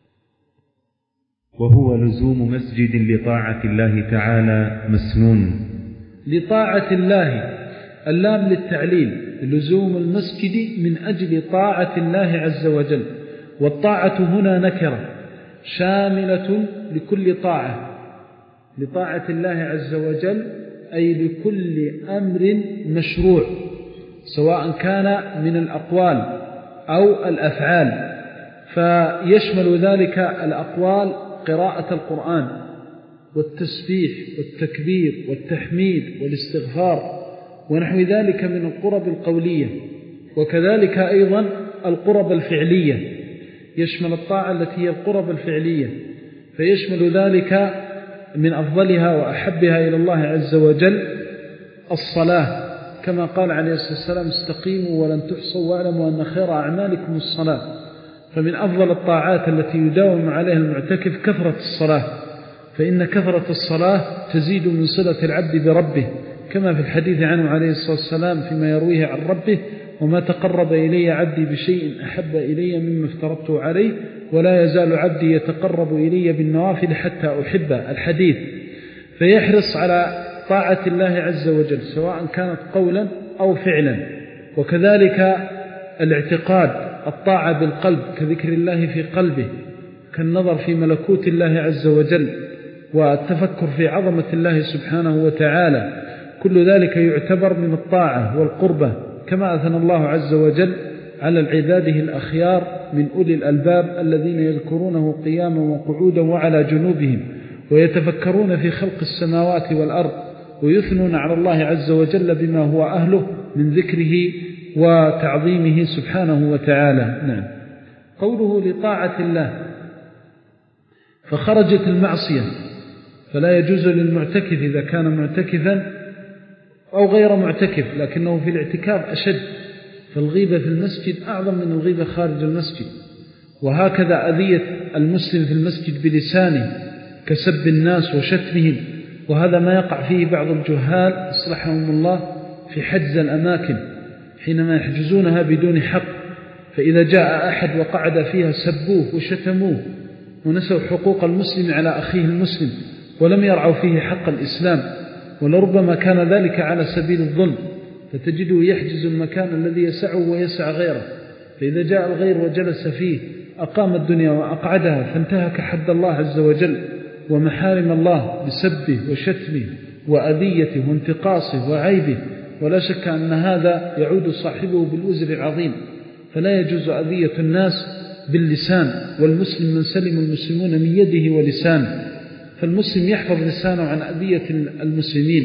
Speaker 1: وهو لزوم مسجد لطاعة الله تعالى مسنون.
Speaker 2: لطاعة الله اللام للتعليل، لزوم المسجد من أجل طاعة الله عز وجل، والطاعة هنا نكرة شاملة لكل طاعة، لطاعة الله عز وجل أي لكل أمر مشروع سواء كان من الأقوال أو الأفعال، فيشمل ذلك الأقوال قراءة القرآن والتسبيح والتكبير والتحميد والاستغفار ونحو ذلك من القرب القولية، وكذلك أيضا القرب الفعلية، يشمل الطاعة التي هي القرب الفعلية، فيشمل ذلك من أفضلها وأحبها إلى الله عز وجل الصلاة، كما قال عليه الصلاة والسلام استقيموا ولن تحصوا واعلموا أن خير أعمالكم الصلاة. فمن أفضل الطاعات التي يداوم عليها المعتكف كثرة الصلاة، فإن كثرة الصلاة تزيد من صلة العبد بربه، كما في الحديث عنه عليه الصلاة والسلام فيما يرويه عن ربه: وما تقرب إلي عبدي بشيء أحب إلي مما افترضته عليه ولا يزال عبدي يتقرب إلي بالنوافل حتى أحبه، الحديث. فيحرص على طاعة الله عز وجل سواء كانت قولا أو فعلا، وكذلك الاعتقاد، الطاعة بالقلب كذكر الله في قلبه، كالنظر في ملكوت الله عز وجل والتفكر في عظمة الله سبحانه وتعالى، كل ذلك يعتبر من الطاعة والقربة، كما أثنى الله عز وجل على عباده الأخيار من أولي الألباب الذين يذكرونه قياما وقعودا وعلى جنوبهم ويتفكرون في خلق السماوات والأرض ويثنون على الله عز وجل بما هو أهله من ذكره وتعظيمه سبحانه وتعالى. نعم. قوله لطاعة الله فخرجت المعصية، فلا يجوز للمعتكف إذا كان معتكفا أو غير معتكف لكنه في الاعتكاف أشد، فالغيبة في المسجد أعظم من الغيبة خارج المسجد، وهكذا أذية المسلم في المسجد بلسانه كسب الناس وشتمهم، وهذا ما يقع فيه بعض الجهال أصلحهم الله في حجز الأماكن حينما يحجزونها بدون حق، فإذا جاء أحد وقعد فيها سبوه وشتموه ونسوا حقوق المسلم على أخيه المسلم ولم يرعوا فيه حق الإسلام، ولربما كان ذلك على سبيل الظلم، فتجده يحجز المكان الذي يسعه ويسع غيره، فإذا جاء الغير وجلس فيه أقام الدنيا وأقعدها، فانتهك حد الله عز وجل ومحارم الله بسبه وشتمه وأذيته وانتقاصه وعيبه، ولا شك أن هذا يعود صاحبه بالوزر العظيم. فلا يجوز أذية الناس باللسان، والمسلم من سلم المسلمون من يده ولسانه، فالمسلم يحفظ لسانه عن أذية المسلمين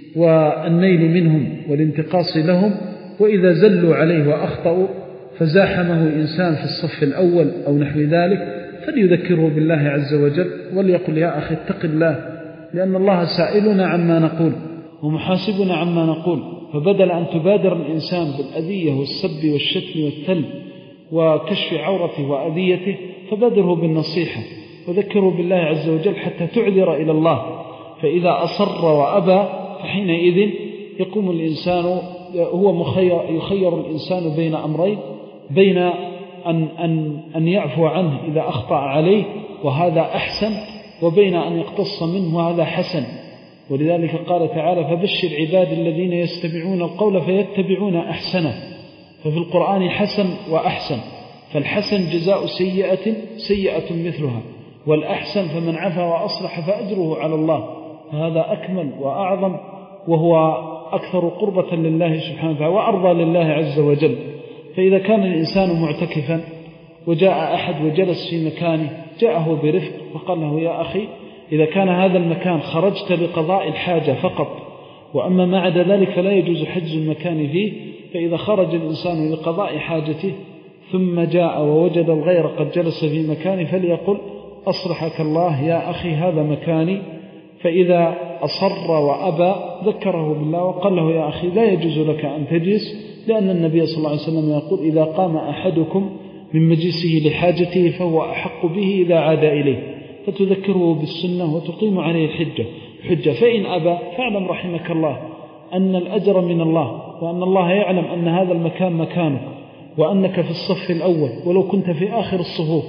Speaker 2: والنيل منهم والانتقاص لهم. وإذا زلوا عليه وأخطأوا فزاحمه إنسان في الصف الأول أو نحو ذلك فليذكره بالله عز وجل وليقل يا أخي اتق الله، لأن الله سائلنا عما نقول ومحاسبنا عما نقول. فبدل أن تبادر الإنسان بالأذية والسب والشتم والتل وكشف عورته وأذيته فبادره بالنصيحة وذكره بالله عز وجل حتى تعذر إلى الله. فإذا أصر وأبى فحينئذ يقوم الإنسان هو مخير يخير الإنسان بين أمرين، بين أن, أن, أن يعفو عنه إذا أخطأ عليه وهذا أحسن، وبين أن يقتص منه وهذا حسن. ولذلك قال تعالى فبشر عباد الذين يستمعون القول فيتبعون أحسنه. ففي القرآن حسن وأحسن، فالحسن جزاء سيئة سيئة مثلها، والأحسن فمن عفا وأصلح فأجره على الله، فهذا أكمل وأعظم وهو أكثر قربة لله سبحانه وتعالى وأرضى لله عز وجل. فإذا كان الإنسان معتكفا وجاء أحد وجلس في مكانه جاءه برفق وقال له يا أخي إذا كان هذا المكان خرجت لقضاء الحاجة فقط، وأما ما عدا ذلك فلا يجوز حجز المكان فيه. فإذا خرج الإنسان لقضاء حاجته ثم جاء ووجد الغير قد جلس في مكانه فليقل أصلحك الله يا أخي هذا مكاني. فإذا أصر وأبى ذكره بالله وقال له يا أخي لا يجوز لك أن تجلس، لأن النبي صلى الله عليه وسلم يقول إذا قام أحدكم من مجلسه لحاجته فهو أحق به إذا عاد إليه، فتذكره بالسنة وتقيم عليه الحجة حجة. فإن أبى فاعلم رحمك الله أن الأجر من الله، وأن الله يعلم أن هذا المكان مكانك وأنك في الصف الأول ولو كنت في آخر الصفوف،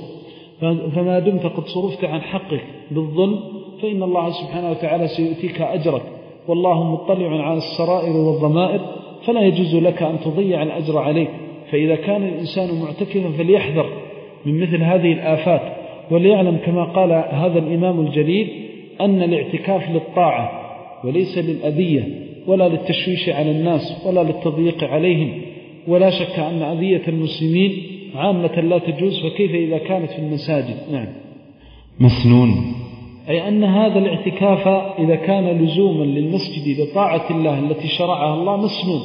Speaker 2: فما دمت قد صرفت عن حقك بالظلم فإن الله سبحانه وتعالى سيؤتيك أجرك، والله مطلع على السرائر والضمائر، فلا يجوز لك أن تضيع الأجر عليك. فإذا كان الإنسان معتكفا فليحذر من مثل هذه الآفات، وليعلم كما قال هذا الإمام الجليل أن الاعتكاف للطاعة وليس للأذية ولا للتشويش على الناس ولا للتضييق عليهم. ولا شك أن أذية المسلمين عامة لا تجوز، فكيف إذا كانت في المساجد؟ نعم.
Speaker 3: مسنون،
Speaker 2: أي أن هذا الاعتكاف إذا كان لزوما للمسجد لطاعة الله التي شرعها الله مسنون،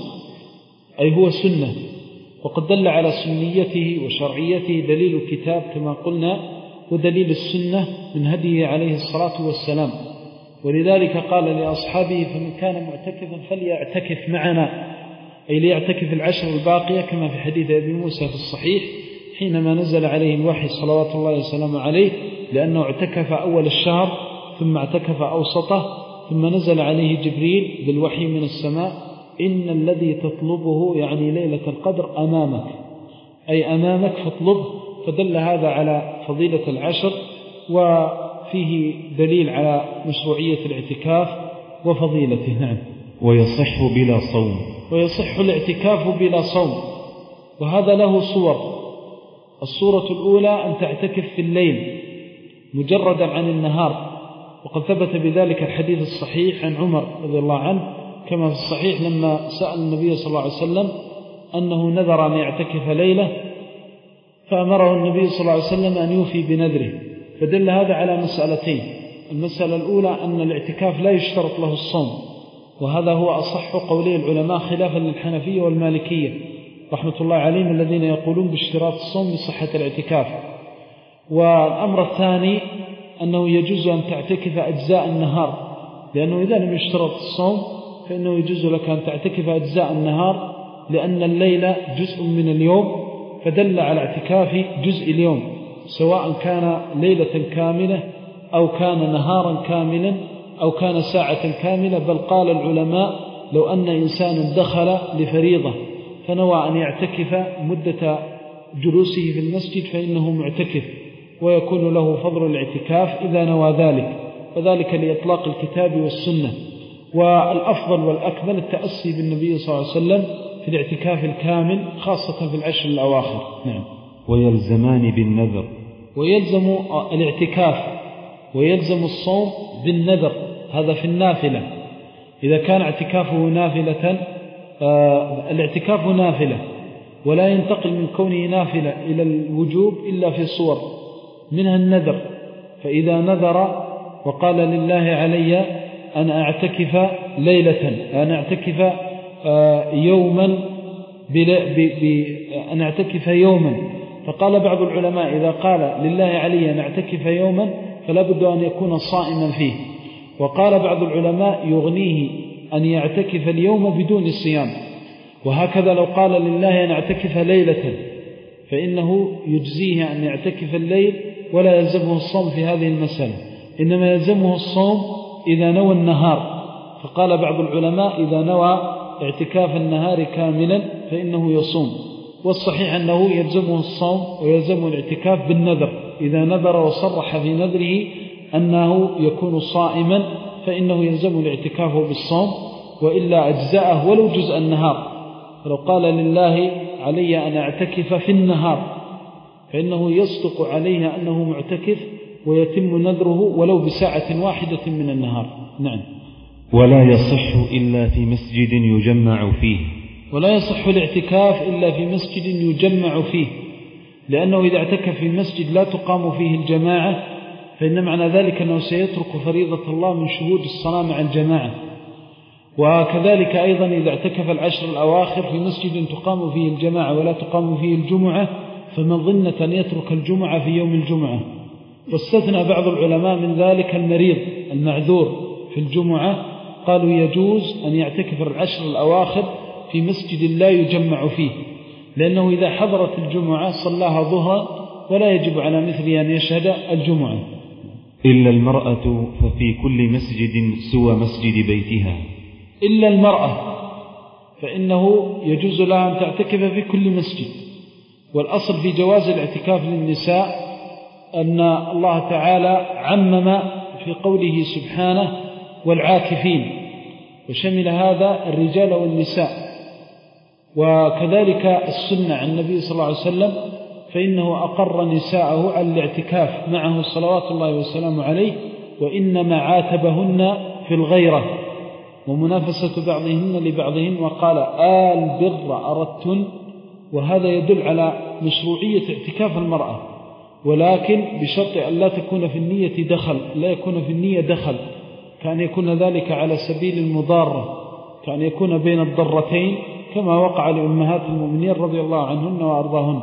Speaker 2: أي هو سنة، وقد دل على سنيته وشرعيته دليل الكتاب كما قلنا، ودليل السنة من هديه عليه الصلاة والسلام. ولذلك قال لأصحابه فمن كان معتكفا فليعتكف معنا، أي ليعتكف العشر الباقية كما في حديث أبي موسى في الصحيح حينما نزل عليه الوحي صلوات الله وسلامه عليه، لأنه اعتكف أول الشهر ثم اعتكف أوسطه ثم نزل عليه جبريل بالوحي من السماء إن الذي تطلبه يعني ليلة القدر أمامك، أي أمامك فاطلبه. فدل هذا على فضيلة العشر، وفيه دليل على مشروعية الاعتكاف وفضيلته. نعم.
Speaker 3: ويصح بلا صوم،
Speaker 2: ويصح الاعتكاف بلا صوم، وهذا له صور. الصورة الأولى أن تعتكف في الليل مجردا عن النهار، وقد ثبت بذلك الحديث الصحيح عن عمر رضي الله عنه كما في الصحيح لما سأل النبي صلى الله عليه وسلم أنه نذر أن يعتكف ليلة فأمره النبي صلى الله عليه وسلم أن يوفي بنذره. فدل هذا على مسألتين: المسألة الأولى أن الاعتكاف لا يشترط له الصوم، وهذا هو أصح قولي العلماء خلافا للحنفية والمالكية رحمة الله عليهم الذين يقولون باشتراط الصوم لصحة الاعتكاف. والأمر الثاني أنه يجوز أن تعتكف أجزاء النهار، لأنه إذا لم يشترط الصوم فإنه يجوز لك أن تعتكف أجزاء النهار، لأن الليلة جزء من اليوم، فدل على اعتكاف جزء اليوم سواء كان ليلة كاملة أو كان نهارا كاملا أو كان ساعة كاملة. بل قال العلماء لو أن إنسان دخل لفريضة فنوى أن يعتكف مدة جلوسه في المسجد فإنه معتكف، ويكون له فضل الاعتكاف إذا نوى ذلك، وذلك لإطلاق الكتاب والسنة. والأفضل والأكمل التأسي بالنبي صلى الله عليه وسلم في الاعتكاف الكامل خاصة في العشر الأواخر. نعم.
Speaker 3: ويلزمان بالنذر،
Speaker 2: ويلزم الاعتكاف ويلزم الصوم بالنذر، هذا في النافلة. إذا كان اعتكافه نافلة، آه الاعتكاف نافلة، ولا ينتقل من كونه نافلة إلى الوجوب إلا في صور، منها النذر، فإذا نذر وقال لله علي أن أعتكف ليلة، أن أعتكف يوما أن أعتكف يوما، فقال بعض العلماء إذا قال لله علي أن أعتكف يوما فلا بد أن يكون صائما فيه. وقال بعض العلماء يغنيه أن يعتكف اليوم بدون الصيام. وهكذا لو قال لله أن أعتكف ليلة فإنه يجزيه أن يعتكف الليل ولا يلزمه الصوم في هذه المسألة، إنما يلزمه الصوم إذا نوى النهار. فقال بعض العلماء إذا نوى اعتكاف النهار كاملا فإنه يصوم، والصحيح أنه يلزمه الصوم ويلزمه الاعتكاف بالنذر، إذا نذر وصرح في نذره أنه يكون صائما فإنه يلزمه الاعتكاف بالصوم، وإلا أجزأه ولو جزء النهار. فلو قال لله علي أن أعتكف في النهار فإنه يصدق عليه أنه معتكف ويتم نذره ولو بساعة واحدة من النهار. نعم.
Speaker 3: ولا يصح إلا في مسجد يجمع فيه.
Speaker 2: ولا يصح الاعتكاف إلا في مسجد يجمع فيه، لأنه إذا اعتكف في مسجد لا تقام فيه الجماعة فإن معنى ذلك أنه سيترك فريضة الله من شهود الصلاة مع الجماعة. وكذلك أيضا إذا اعتكف العشر الأواخر في مسجد تقام فيه الجماعة ولا تقام فيه الجمعة فمن ظن أن يترك الجمعة في يوم الجمعة. واستثنى بعض العلماء من ذلك المريض المعذور في الجمعة، قالوا يجوز أن يعتكف العشر الأواخر في مسجد لا يجمع فيه، لأنه إذا حضرت الجمعة صلاها ظهرا ولا يجب على مثله أن يشهد الجمعة.
Speaker 3: إلا المرأة ففي كل مسجد سوى مسجد بيتها.
Speaker 2: إلا المرأة فإنه يجوز لها أن تعتكف في كل مسجد. والأصل في جواز الاعتكاف للنساء أن الله تعالى عمم في قوله سبحانه والعاكفين، وشمل هذا الرجال والنساء. وكذلك السنة عن النبي صلى الله عليه وسلم فإنه أقر نساءه على الاعتكاف معه صلوات الله وسلامه عليه، وإنما عاتبهن في الغيرة ومنافسة بعضهن لبعضهن، وقال آل بر أردتن. وهذا يدل على مشروعية اعتكاف المرأة، ولكن بشرط أن لا تكون في النية دخل، لا يكون في النية دخل، كان يكون ذلك على سبيل المضارة، كان يكون بين الضرتين كما وقع لأمهات المؤمنين رضي الله عنهن وأرضاهن.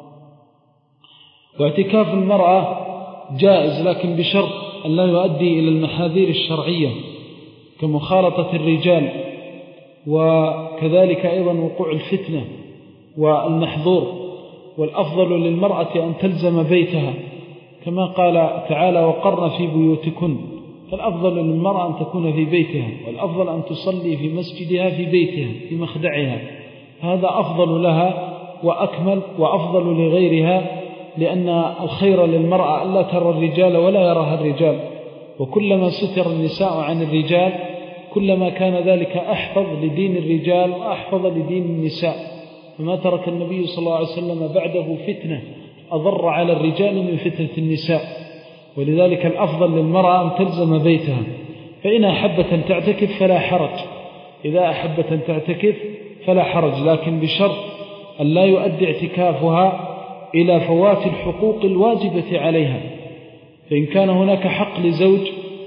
Speaker 2: واعتكاف المرأة جائز لكن بشرط أن لا يؤدي إلى المحاذير الشرعية كمخالطة الرجال، وكذلك أيضا وقوع الفتنة والمحظور. والأفضل للمرأة أن تلزم بيتها كما قال تعالى وقرن في بيوتكن، فالأفضل للمرأة أن تكون في بيتها، والأفضل أن تصلي في مسجدها في بيتها في مخدعها، هذا أفضل لها وأكمل وأفضل لغيرها، لأن الخير للمرأة ألا ترى الرجال ولا يراها الرجال، وكلما ستر النساء عن الرجال كلما كان ذلك أحفظ لدين الرجال وأحفظ لدين النساء. فما ترك النبي صلى الله عليه وسلم بعده فتنة أضر على الرجال من فتنة النساء، ولذلك الأفضل للمرأة أن تلزم بيتها. فإن أحبت أن تعتكف فلا حرج، إذا أحبت أن تعتكف فلا حرج، لكن بشرط أن لا يؤدي اعتكافها إلى فوات الحقوق الواجبة عليها. فإن كان هناك حق لزوج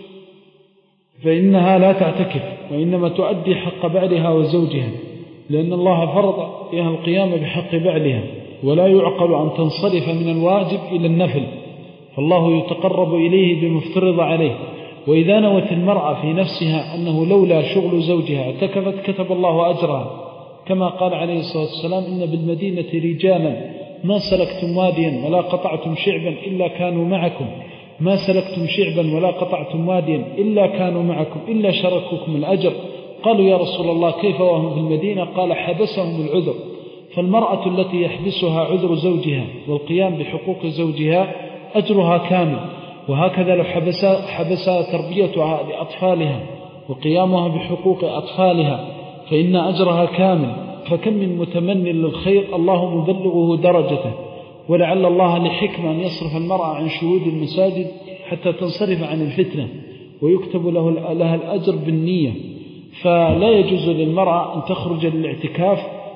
Speaker 2: فإنها لا تعتكف، وإنما تؤدي حق بعلها وزوجها، لأن الله فرض فيها القيام بحق بعلها، ولا يعقل أن تنصرف من الواجب إلى النفل، فالله يتقرب إليه بمفترض عليه. وإذا نوت المرأة في نفسها أنه لولا شغل زوجها اعتكفت كتب الله أجرها، كما قال عليه الصلاة والسلام إن بالمدينة رجالا ما سلكتم واديا ولا قطعتم شعبا إلا كانوا معكم، ما سلكتم شعبا ولا قطعتم واديا إلا كانوا معكم إلا شركوكم الأجر. قالوا يا رسول الله كيف وهم في المدينة؟ قال حبسهم العذر. فالمرأة التي يحبسها عذر زوجها والقيام بحقوق زوجها أجرها كامل، وهكذا لو حبسها, حبسها تربيتها لأطفالها وقيامها بحقوق أطفالها فإن أجرها كامل. فكم من متمن للخير الله مبلغه درجته، ولعل الله لحكمة أن يصرف المرأة عن شهود المساجد حتى تنصرف عن الفتنة ويكتب له لها الأجر بالنية. فلا يجوز للمرأة أن تخرج للاعتكاف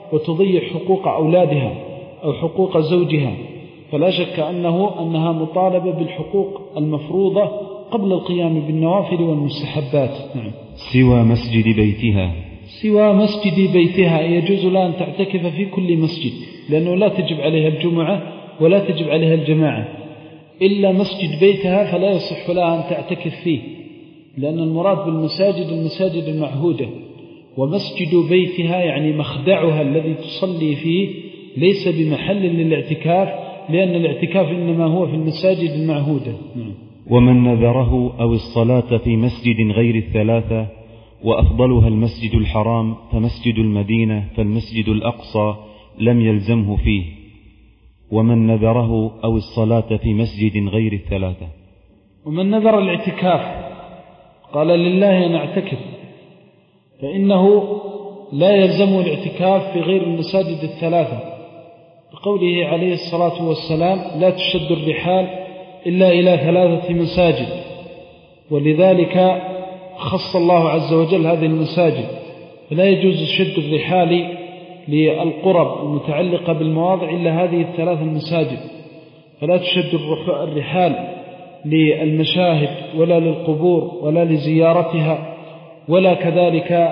Speaker 2: وتضيع حقوق أولادها أو حقوق زوجها، فلا شك أنه أنها مطالبة بالحقوق المفروضة قبل القيام بالنوافل والمستحبات. نعم.
Speaker 3: سوى مسجد بيتها
Speaker 2: سوى مسجد بيتها يجوز لها أن تعتكف في كل مسجد، لأنه لا تجب عليها الجمعة ولا تجب عليها الجماعة، إلا مسجد بيتها فلا يصح لها أن تعتكف فيه، لأن المراد بالمساجد المساجد المعهودة، ومسجد بيتها يعني مخدعها الذي تصلي فيه ليس بمحل للاعتكاف، لأن الاعتكاف إنما هو في المساجد المعهودة.
Speaker 3: ومن نذره أو الصلاة في مسجد غير الثلاثة وأفضلها المسجد الحرام فمسجد المدينة فالمسجد الأقصى لم يلزمه فيه. ومن نذره أو الصلاة في مسجد غير الثلاثة.
Speaker 2: ومن نذر الاعتكاف قال لله أن اعتكف، فإنه لا يلزمه الاعتكاف في غير المساجد الثلاثة، بقوله عليه الصلاة والسلام لا تشد الرحال إلا إلى ثلاثة مساجد، ولذلك خص الله عز وجل هذه المساجد، فلا يجوز شد الرحال للقرب المتعلقة بالمواضع إلا هذه الثلاث المساجد، فلا تشد الرحال للمشاهد ولا للقبور ولا لزيارتها ولا كذلك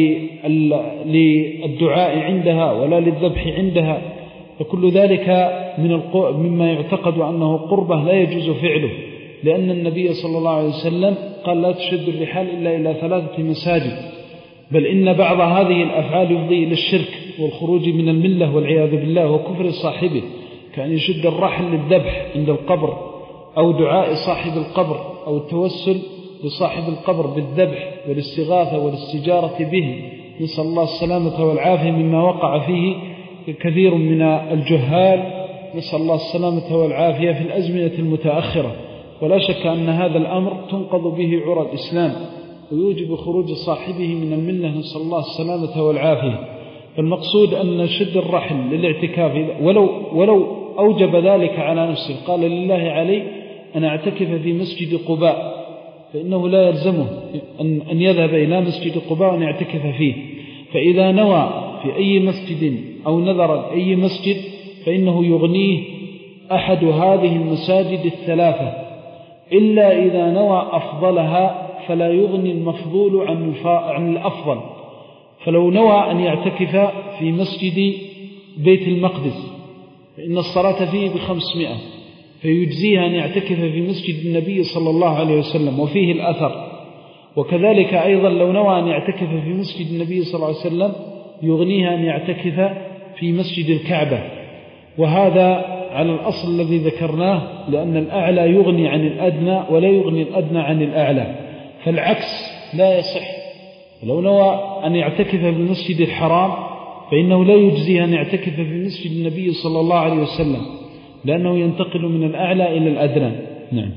Speaker 2: للدعاء عندها ولا للذبح عندها، فكل ذلك من مما يعتقد أنه قربة لا يجوز فعله، لأن النبي صلى الله عليه وسلم قال لا تشد الرحال إلا إلى ثلاثة مساجد، بل إن بعض هذه الأفعال يفضي إلى الشرك والخروج من الملة والعياذ بالله وكفر صاحبه، كأن يشد الرحل للذبح عند القبر أو دعاء صاحب القبر أو التوسل لصاحب القبر بالذبح والاستغاثة والاستجارة به، نسأل الله السلامة والعافية مما وقع فيه كثير من الجهال، نسأل الله السلامة والعافية في الأزمنة المتأخرة. ولا شك أن هذا الأمر تنقض به عرى الإسلام ويوجب خروج صاحبه من الملة، نسأل الله السلامة والعافية. فالمقصود أن شد الرحل للاعتكاف ولو, ولو أوجب ذلك على نفسه، قال لله علي أن أعتكف في مسجد قباء، فإنه لا يلزمه أن يذهب إلى مسجد قباء وأن يعتكف فيه، فإذا نوى في أي مسجد أو نذر أي مسجد فإنه يغنيه أحد هذه المساجد الثلاثة، إلا إذا نوى أفضلها فلا يغني المفضول عن الأفضل. فلو نوى أن يعتكف في مسجد بيت المقدس فإن الصلاة فيه بخمسمائة، فيجزيها أن يعتكف في مسجد النبي صلى الله عليه وسلم وفيه الأثر. وكذلك أيضا لو نوى أن يعتكف في مسجد النبي صلى الله عليه وسلم يغنيها أن يعتكف في مسجد الكعبة، وهذا على الأصل الذي ذكرناه، لأن الأعلى يغني عن الأدنى ولا يغني الأدنى عن الأعلى، فالعكس لا يصح. لو نوى أن يعتكف في المسجد الحرام فإنه لا يجزيه أن يعتكف في مسجد النبي صلى الله عليه وسلم، لأنه ينتقل من الأعلى إلى الأدنى. نعم.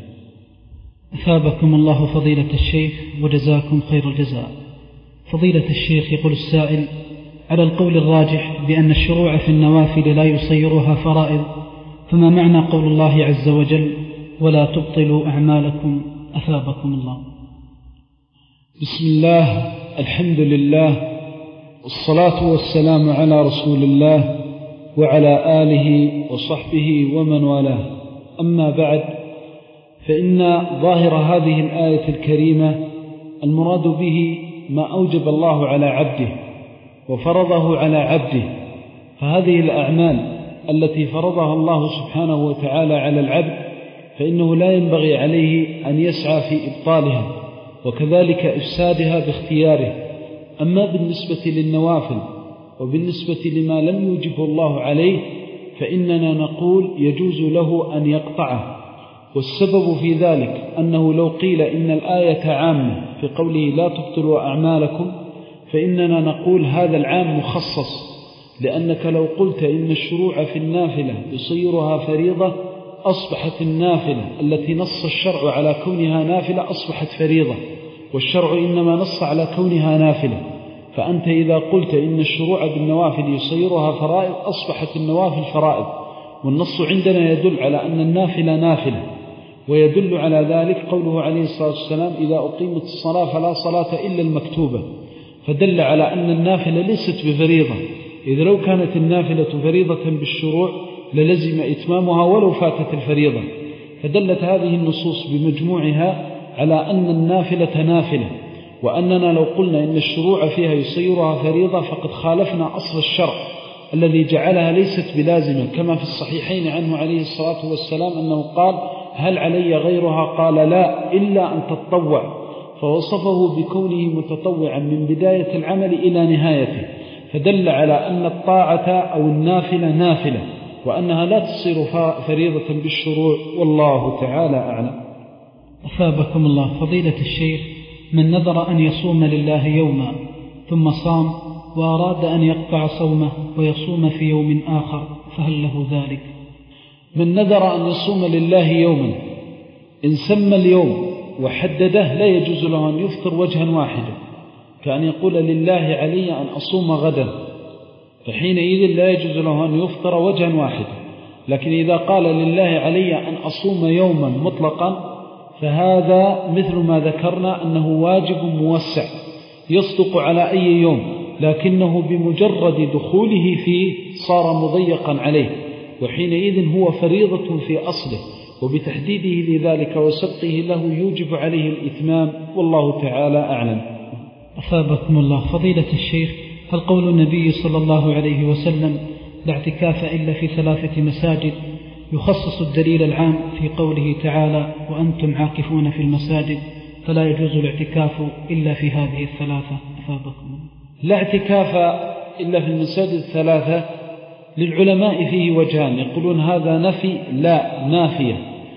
Speaker 4: أثابكم الله فضيلة الشيخ وجزاكم خير الجزاء. فضيلة الشيخ يقول السائل: على القول الراجح بأن الشروع في النوافل لا يصيرها فرائض، فما معنى قول الله عز وجل ولا تبطلوا أعمالكم؟ أثابكم الله.
Speaker 2: بسم الله، الحمد لله، والصلاة والسلام على رسول الله وعلى آله وصحبه ومن والاه. أما بعد، فإن ظاهر هذه الآية الكريمة المراد به ما أوجب الله على عبده وفرضه على عبده، فهذه الأعمال التي فرضها الله سبحانه وتعالى على العبد فإنه لا ينبغي عليه أن يسعى في إبطالها وكذلك إفسادها باختياره. أما بالنسبة للنوافل وبالنسبة لما لم يوجبه الله عليه فإننا نقول يجوز له أن يقطعه، والسبب في ذلك أنه لو قيل إن الآية عامة في قوله لا تبطلوا أعمالكم فإننا نقول هذا العام مخصص، لأنك لو قلت إن الشروع في النافلة يصيرها فريضة أصبحت النافلة التي نص الشرع على كونها نافلة أصبحت فريضة، والشرع إنما نص على كونها نافلة. فأنت إذا قلت إن الشروع بالنوافل يصيرها فرائض أصبحت النوافل فرائض، والنص عندنا يدل على أن النافلة نافلة، ويدل على ذلك قوله عليه الصلاة والسلام إذا أقيمت الصلاة فلا صلاة إلا المكتوبة، فدل على أن النافلة ليست بفريضة، إذ لو كانت النافلة فريضة بالشروع للزم إتمامها ولو فاتت الفريضة. فدلت هذه النصوص بمجموعها على أن النافلة نافلة، وأننا لو قلنا إن الشروع فيها يصيرها فريضة فقد خالفنا أصل الشرع الذي جعلها ليست بلازمة، كما في الصحيحين عنه عليه الصلاة والسلام أنه قال: هل علي غيرها؟ قال: لا، إلا أن تتطوع، فوصفه بكونه متطوعا من بداية العمل إلى نهايته، فدل على أن الطاعة أو النافلة نافلة، وأنها لا تصير فريضة بالشروع، والله تعالى أعلم.
Speaker 4: أثابكم الله. فضيلة الشيخ، من نذر أن يصوم لله يوما ثم صام وأراد أن يقطع صومه ويصوم في يوم آخر فهل له ذلك؟
Speaker 2: من نذر أن يصوم لله يوما إن سمى اليوم وحدده لا يجوز له أن يفطر وجها واحدا، كأن يقول: لله علي أن أصوم غدا، فحينئذ لا يجوز له أن يفطر وجها واحدا. لكن إذا قال: لله علي أن أصوم يوما مطلقا، فهذا مثل ما ذكرنا أنه واجب موسع يصدق على أي يوم، لكنه بمجرد دخوله فيه صار مضيقا عليه، وحينئذ هو فريضة في أصله، وبتحديده لذلك وسبقه له يوجب عليه الإتمام، والله تعالى أعلم.
Speaker 4: أثابكم الله. فضيلة الشيخ، هل قول النبي صلى الله عليه وسلم لا اعتكاف إلا في ثلاثة مساجد يخصص الدليل العام في قوله تعالى: وأنتم عاكفون في المساجد، فلا يجوز الاعتكاف إلا في هذه الثلاثة؟ أثابكم الله.
Speaker 2: لا اعتكاف إلا في المساجد الثلاثة للعلماء فيه وجهان، يقولون هذا نفي، لا نافية.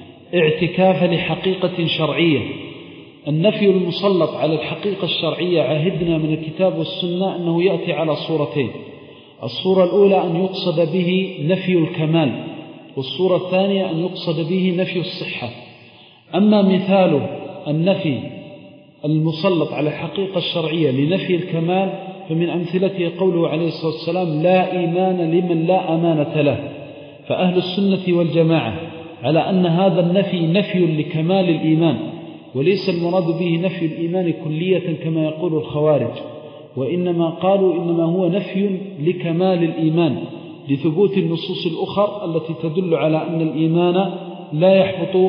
Speaker 2: اعتكاف لحقيقة شرعية. النفي المسلط على الحقيقة الشرعية عهدنا من الكتاب والسنة أنه يأتي على صورتين: الصورة الأولى أن يقصد به نفي الكمال، والصورة الثانية أن يقصد به نفي الصحة. أما مثال النفي المسلط على الحقيقة الشرعية لنفي الكمال فمن أمثلته قوله عليه الصلاة والسلام: لا إيمان لمن لا أمانة له. فأهل السنة والجماعة على أن هذا النفي نفي لكمال الإيمان، وليس المراد به نفي الإيمان كلية كما يقول الخوارج، وإنما قالوا إنما هو نفي لكمال الإيمان لثبوت النصوص الأخرى التي تدل على أن الإيمان لا يحبط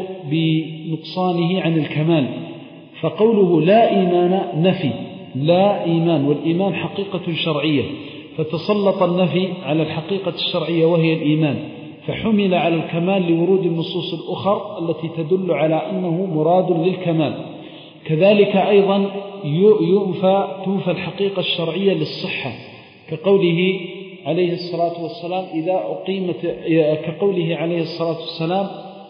Speaker 2: بنقصانه عن الكمال. فقوله لا إيمان نفي، لا إيمان، والإيمان حقيقة شرعية، فتسلط النفي على الحقيقة الشرعية وهي الإيمان، فحمل على الكمال لورود النصوص الأخرى التي تدل على أنه مراد للكمال. كذلك أيضا ينفى تنفى الحقيقة الشرعية للصحة، كقوله عليه الصلاة والسلام إذا أقيمت كقوله عليه الصلاة والسلام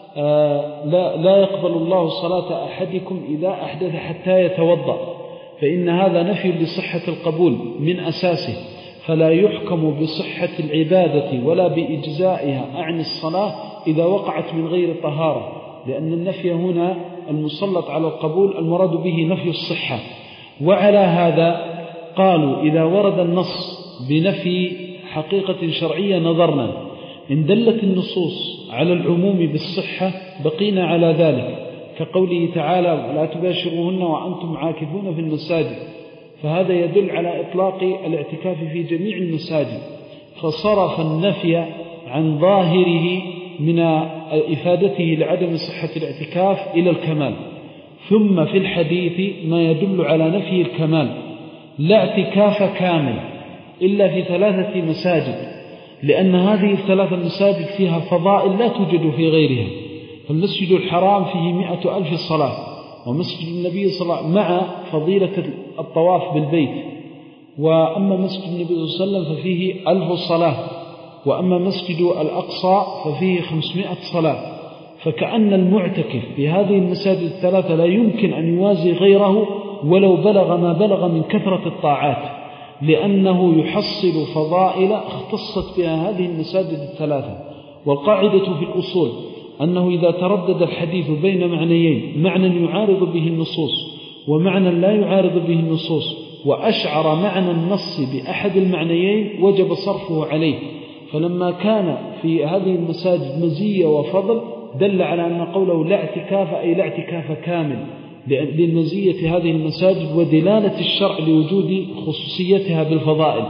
Speaker 2: لا, لا يقبل الله صلاة أحدكم إذا أحدث حتى يتوضأ، فإن هذا نفي لصحة القبول من أساسه، فلا يحكم بصحة العبادة ولا بإجزائها عن الصلاة إذا وقعت من غير طهارة، لأن النفي هنا المسلط على القبول المراد به نفي الصحة. وعلى هذا قالوا إذا ورد النص بنفي حقيقة شرعية نظرنا، إن دلت النصوص على العموم بالصحة بقينا على ذلك، كقوله تعالى: ولا تباشروهن وأنتم عاكفون في المساجد، فهذا يدل على إطلاق الاعتكاف في جميع المساجد، فصرف النفي عن ظاهره من إفادته لعدم صحة الاعتكاف إلى الكمال. ثم في الحديث ما يدل على نفي الكمال: لا اعتكاف كامل إلا في ثلاثة مساجد، لأن هذه الثلاثة مساجد فيها فضائل لا توجد في غيرها. فالمسجد الحرام فيه مئة ألف صلاة، ومسجد النبي صلى الله عليه وسلم مع فضيلة الطواف بالبيت، وأما مسجد النبي صلى الله عليه وسلم ففيه ألف صلاة، وأما مسجد الأقصى ففيه خمسمائة صلاة. فكأن المعتكف بهذه المساجد الثلاثة لا يمكن أن يوازي غيره ولو بلغ ما بلغ من كثرة الطاعات، لأنه يحصل فضائل اختصت بها هذه المساجد الثلاثة. والقاعدة في الأصول أنه إذا تردد الحديث بين معنيين، معنى يعارض به النصوص ومعنى لا يعارض به النصوص، وأشعر معنى النص بأحد المعنيين وجب صرفه عليه. فلما كان في هذه المساجد مزية وفضل دل على أن قوله لا اعتكاف أي لا اعتكاف كامل، للمزية هذه المساجد ودلالة الشرع لوجود خصوصيتها بالفضائل.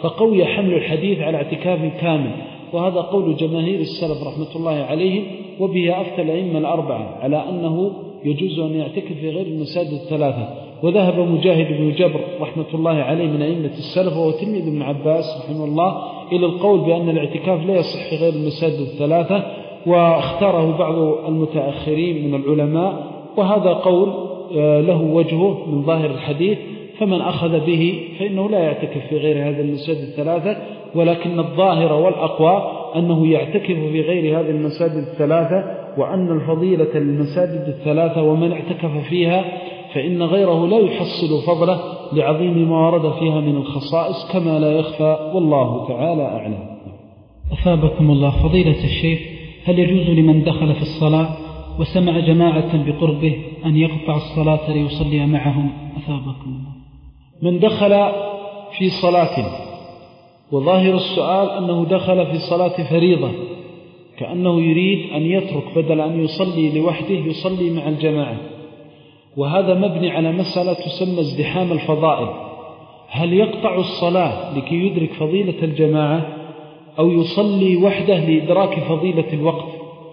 Speaker 2: فقوي حمل الحديث على اعتكاف كامل، وهذا قول جماهير السلف رحمة الله عليهم، وبه أفتى الأئمة الأربعة على أنه يجوز أن يعتكف في غير المساجد الثلاثة. وذهب مجاهد بن جبر رحمة الله عليه من أئمة السلف وهو تلميذ ابن عباس رحمه الله إلى القول بأن الاعتكاف لا يصح في غير المساجد الثلاثة، واختاره بعض المتأخرين من العلماء، وهذا قول له وجهه من ظاهر الحديث، فمن أخذ به فإنه لا يعتكف في غير هذه المساجد الثلاثة، ولكن الظاهر والأقوى أنه يعتكف في غير هذه المساجد الثلاثة، وأن الفضيلة للمساجد الثلاثة ومن اعتكف فيها فإن غيره لا يحصل فضله لعظيم ما ورد فيها من الخصائص كما لا يخفى، والله تعالى أعلم.
Speaker 4: أثابكم الله فضيلة الشيخ، هل يجوز لمن دخل في الصلاة وسمع جماعة بقربه أن يقطع الصلاة ليصلي معهم؟ أثابكم الله.
Speaker 2: من دخل في صلاة وظاهر السؤال أنه دخل في صلاة فريضة، كأنه يريد أن يترك بدل أن يصلي لوحده يصلي مع الجماعة، وهذا مبني على مسألة تسمى ازدحام الفضائل. هل يقطع الصلاة لكي يدرك فضيلة الجماعة أو يصلي وحده لإدراك فضيلة الوقت؟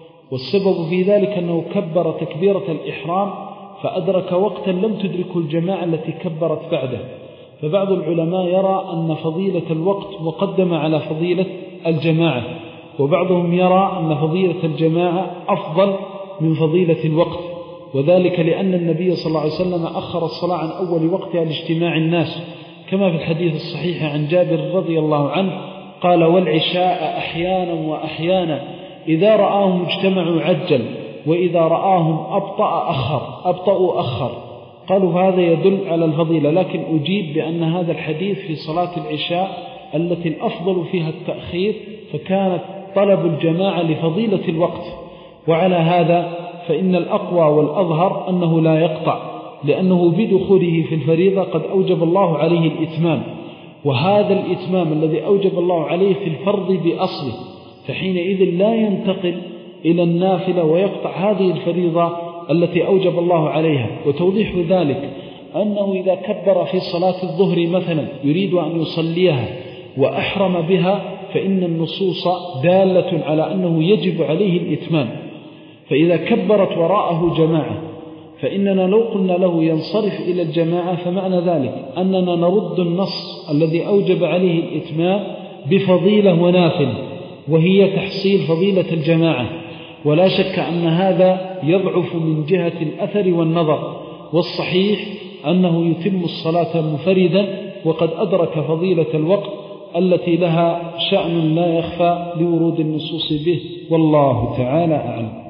Speaker 2: والسبب في ذلك أنه كبر تكبيرة الإحرام فأدرك وقتا لم تدركه الجماعة التي كبرت بعده. فبعض العلماء يرى أن فضيلة الوقت مقدمة على فضيلة الجماعة، وبعضهم يرى أن فضيلة الجماعة أفضل من فضيلة الوقت، وذلك لأن النبي صلى الله عليه وسلم أخر الصلاة عن أول وقتها لاجتماع الناس، كما في الحديث الصحيح عن جابر رضي الله عنه قال: والعشاء أحيانا وأحيانا إذا رآهم اجتمعوا عجل وإذا رآهم أبطأ أخر أبطأوا أخر. قالوا هذا يدل على الفضيلة، لكن أجيب بأن هذا الحديث في صلاة العشاء التي الأفضل فيها التأخير، فكانت طلب الجماعة لفضيلة الوقت، وعلى هذا فإن الأقوى والأظهر أنه لا يقطع، لأنه بدخوله في الفريضة قد أوجب الله عليه الإتمام، وهذا الإتمام الذي أوجب الله عليه في الفرض بأصله، فحينئذ لا ينتقل إلى النافلة ويقطع هذه الفريضة التي أوجب الله عليها. وتوضيح ذلك أنه إذا كبر في صلاة الظهر مثلا يريد أن يصليها وأحرم بها، فإن النصوص دالة على أنه يجب عليه الإتمام، فإذا كبرت وراءه جماعة فإننا لو قلنا له ينصرف إلى الجماعة فمعنى ذلك أننا نرد النص الذي أوجب عليه الإتمام بفضيلة ونافل، وهي تحصيل فضيلة الجماعة. ولا شك أن هذا يضعف من جهة الأثر والنظر، والصحيح أنه يتم الصلاة منفردا وقد أدرك فضيلة الوقت التي لها شأن لا يخفى لورود النصوص به، والله تعالى أعلم.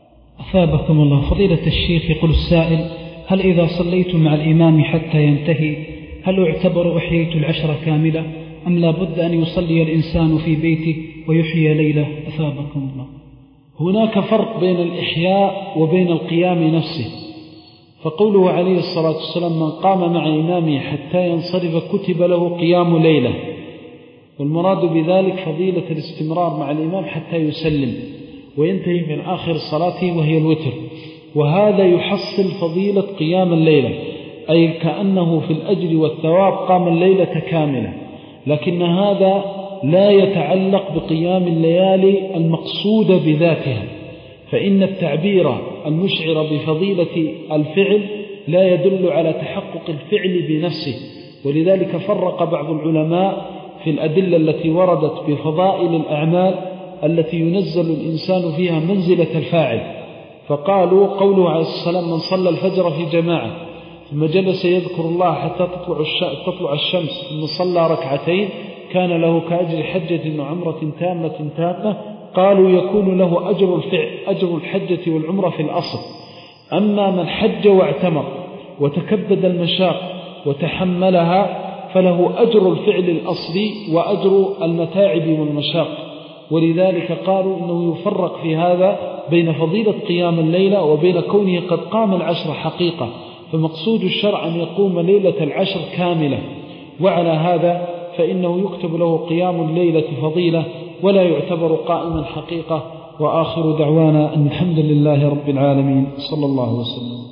Speaker 4: أثابكم الله فضيلة الشيخ، يقول السائل: هل إذا صليت مع الإمام حتى ينتهي هل أعتبر أحييت العشر كاملة أم لا بد أن يصلي الإنسان في بيته ويحيي ليلة؟ أثابكم الله.
Speaker 2: هناك فرق بين الإحياء وبين القيام نفسه، فقوله عليه الصلاة والسلام: من قام مع إمامه حتى ينصرف كتب له قيام ليلة، والمراد بذلك فضيلة الاستمرار مع الإمام حتى يسلم وينتهي من آخر صلاته وهي الوتر، وهذا يحصل فضيلة قيام الليلة، أي كأنه في الأجر والثواب قام الليلة كاملة. لكن هذا لا يتعلق بقيام الليالي المقصودة بذاتها، فإن التعبير المشعر بفضيلة الفعل لا يدل على تحقق الفعل بنفسه، ولذلك فرق بعض العلماء في الأدلة التي وردت بفضائل الأعمال التي ينزل الإنسان فيها منزلة الفاعل، فقالوا قوله عليه السلام: من صلى الفجر في جماعة ثم جلس يذكر الله حتى تطلع الشمس ثم صلى ركعتين كان له كأجر حجة وعمرة تامة تامة. قالوا يكون له أجر الفعل أجر الحجة والعمرة في الأصل. أما من حج واعتمر وتكبد المشاق وتحملها فله أجر الفعل الأصلي وأجر المتاعب والمشاق، ولذلك قالوا إنه يفرق في هذا بين فضيلة قيام الليلة وبين كونه قد قام العشر حقيقة، فمقصود الشرع أن يقوم ليلة العشر كاملة، وعلى هذا فإنه يكتب له قيام الليلة فضيلة ولا يعتبر قائما حقيقة. وآخر دعوانا أن الحمد لله رب العالمين، صلى الله وسلم.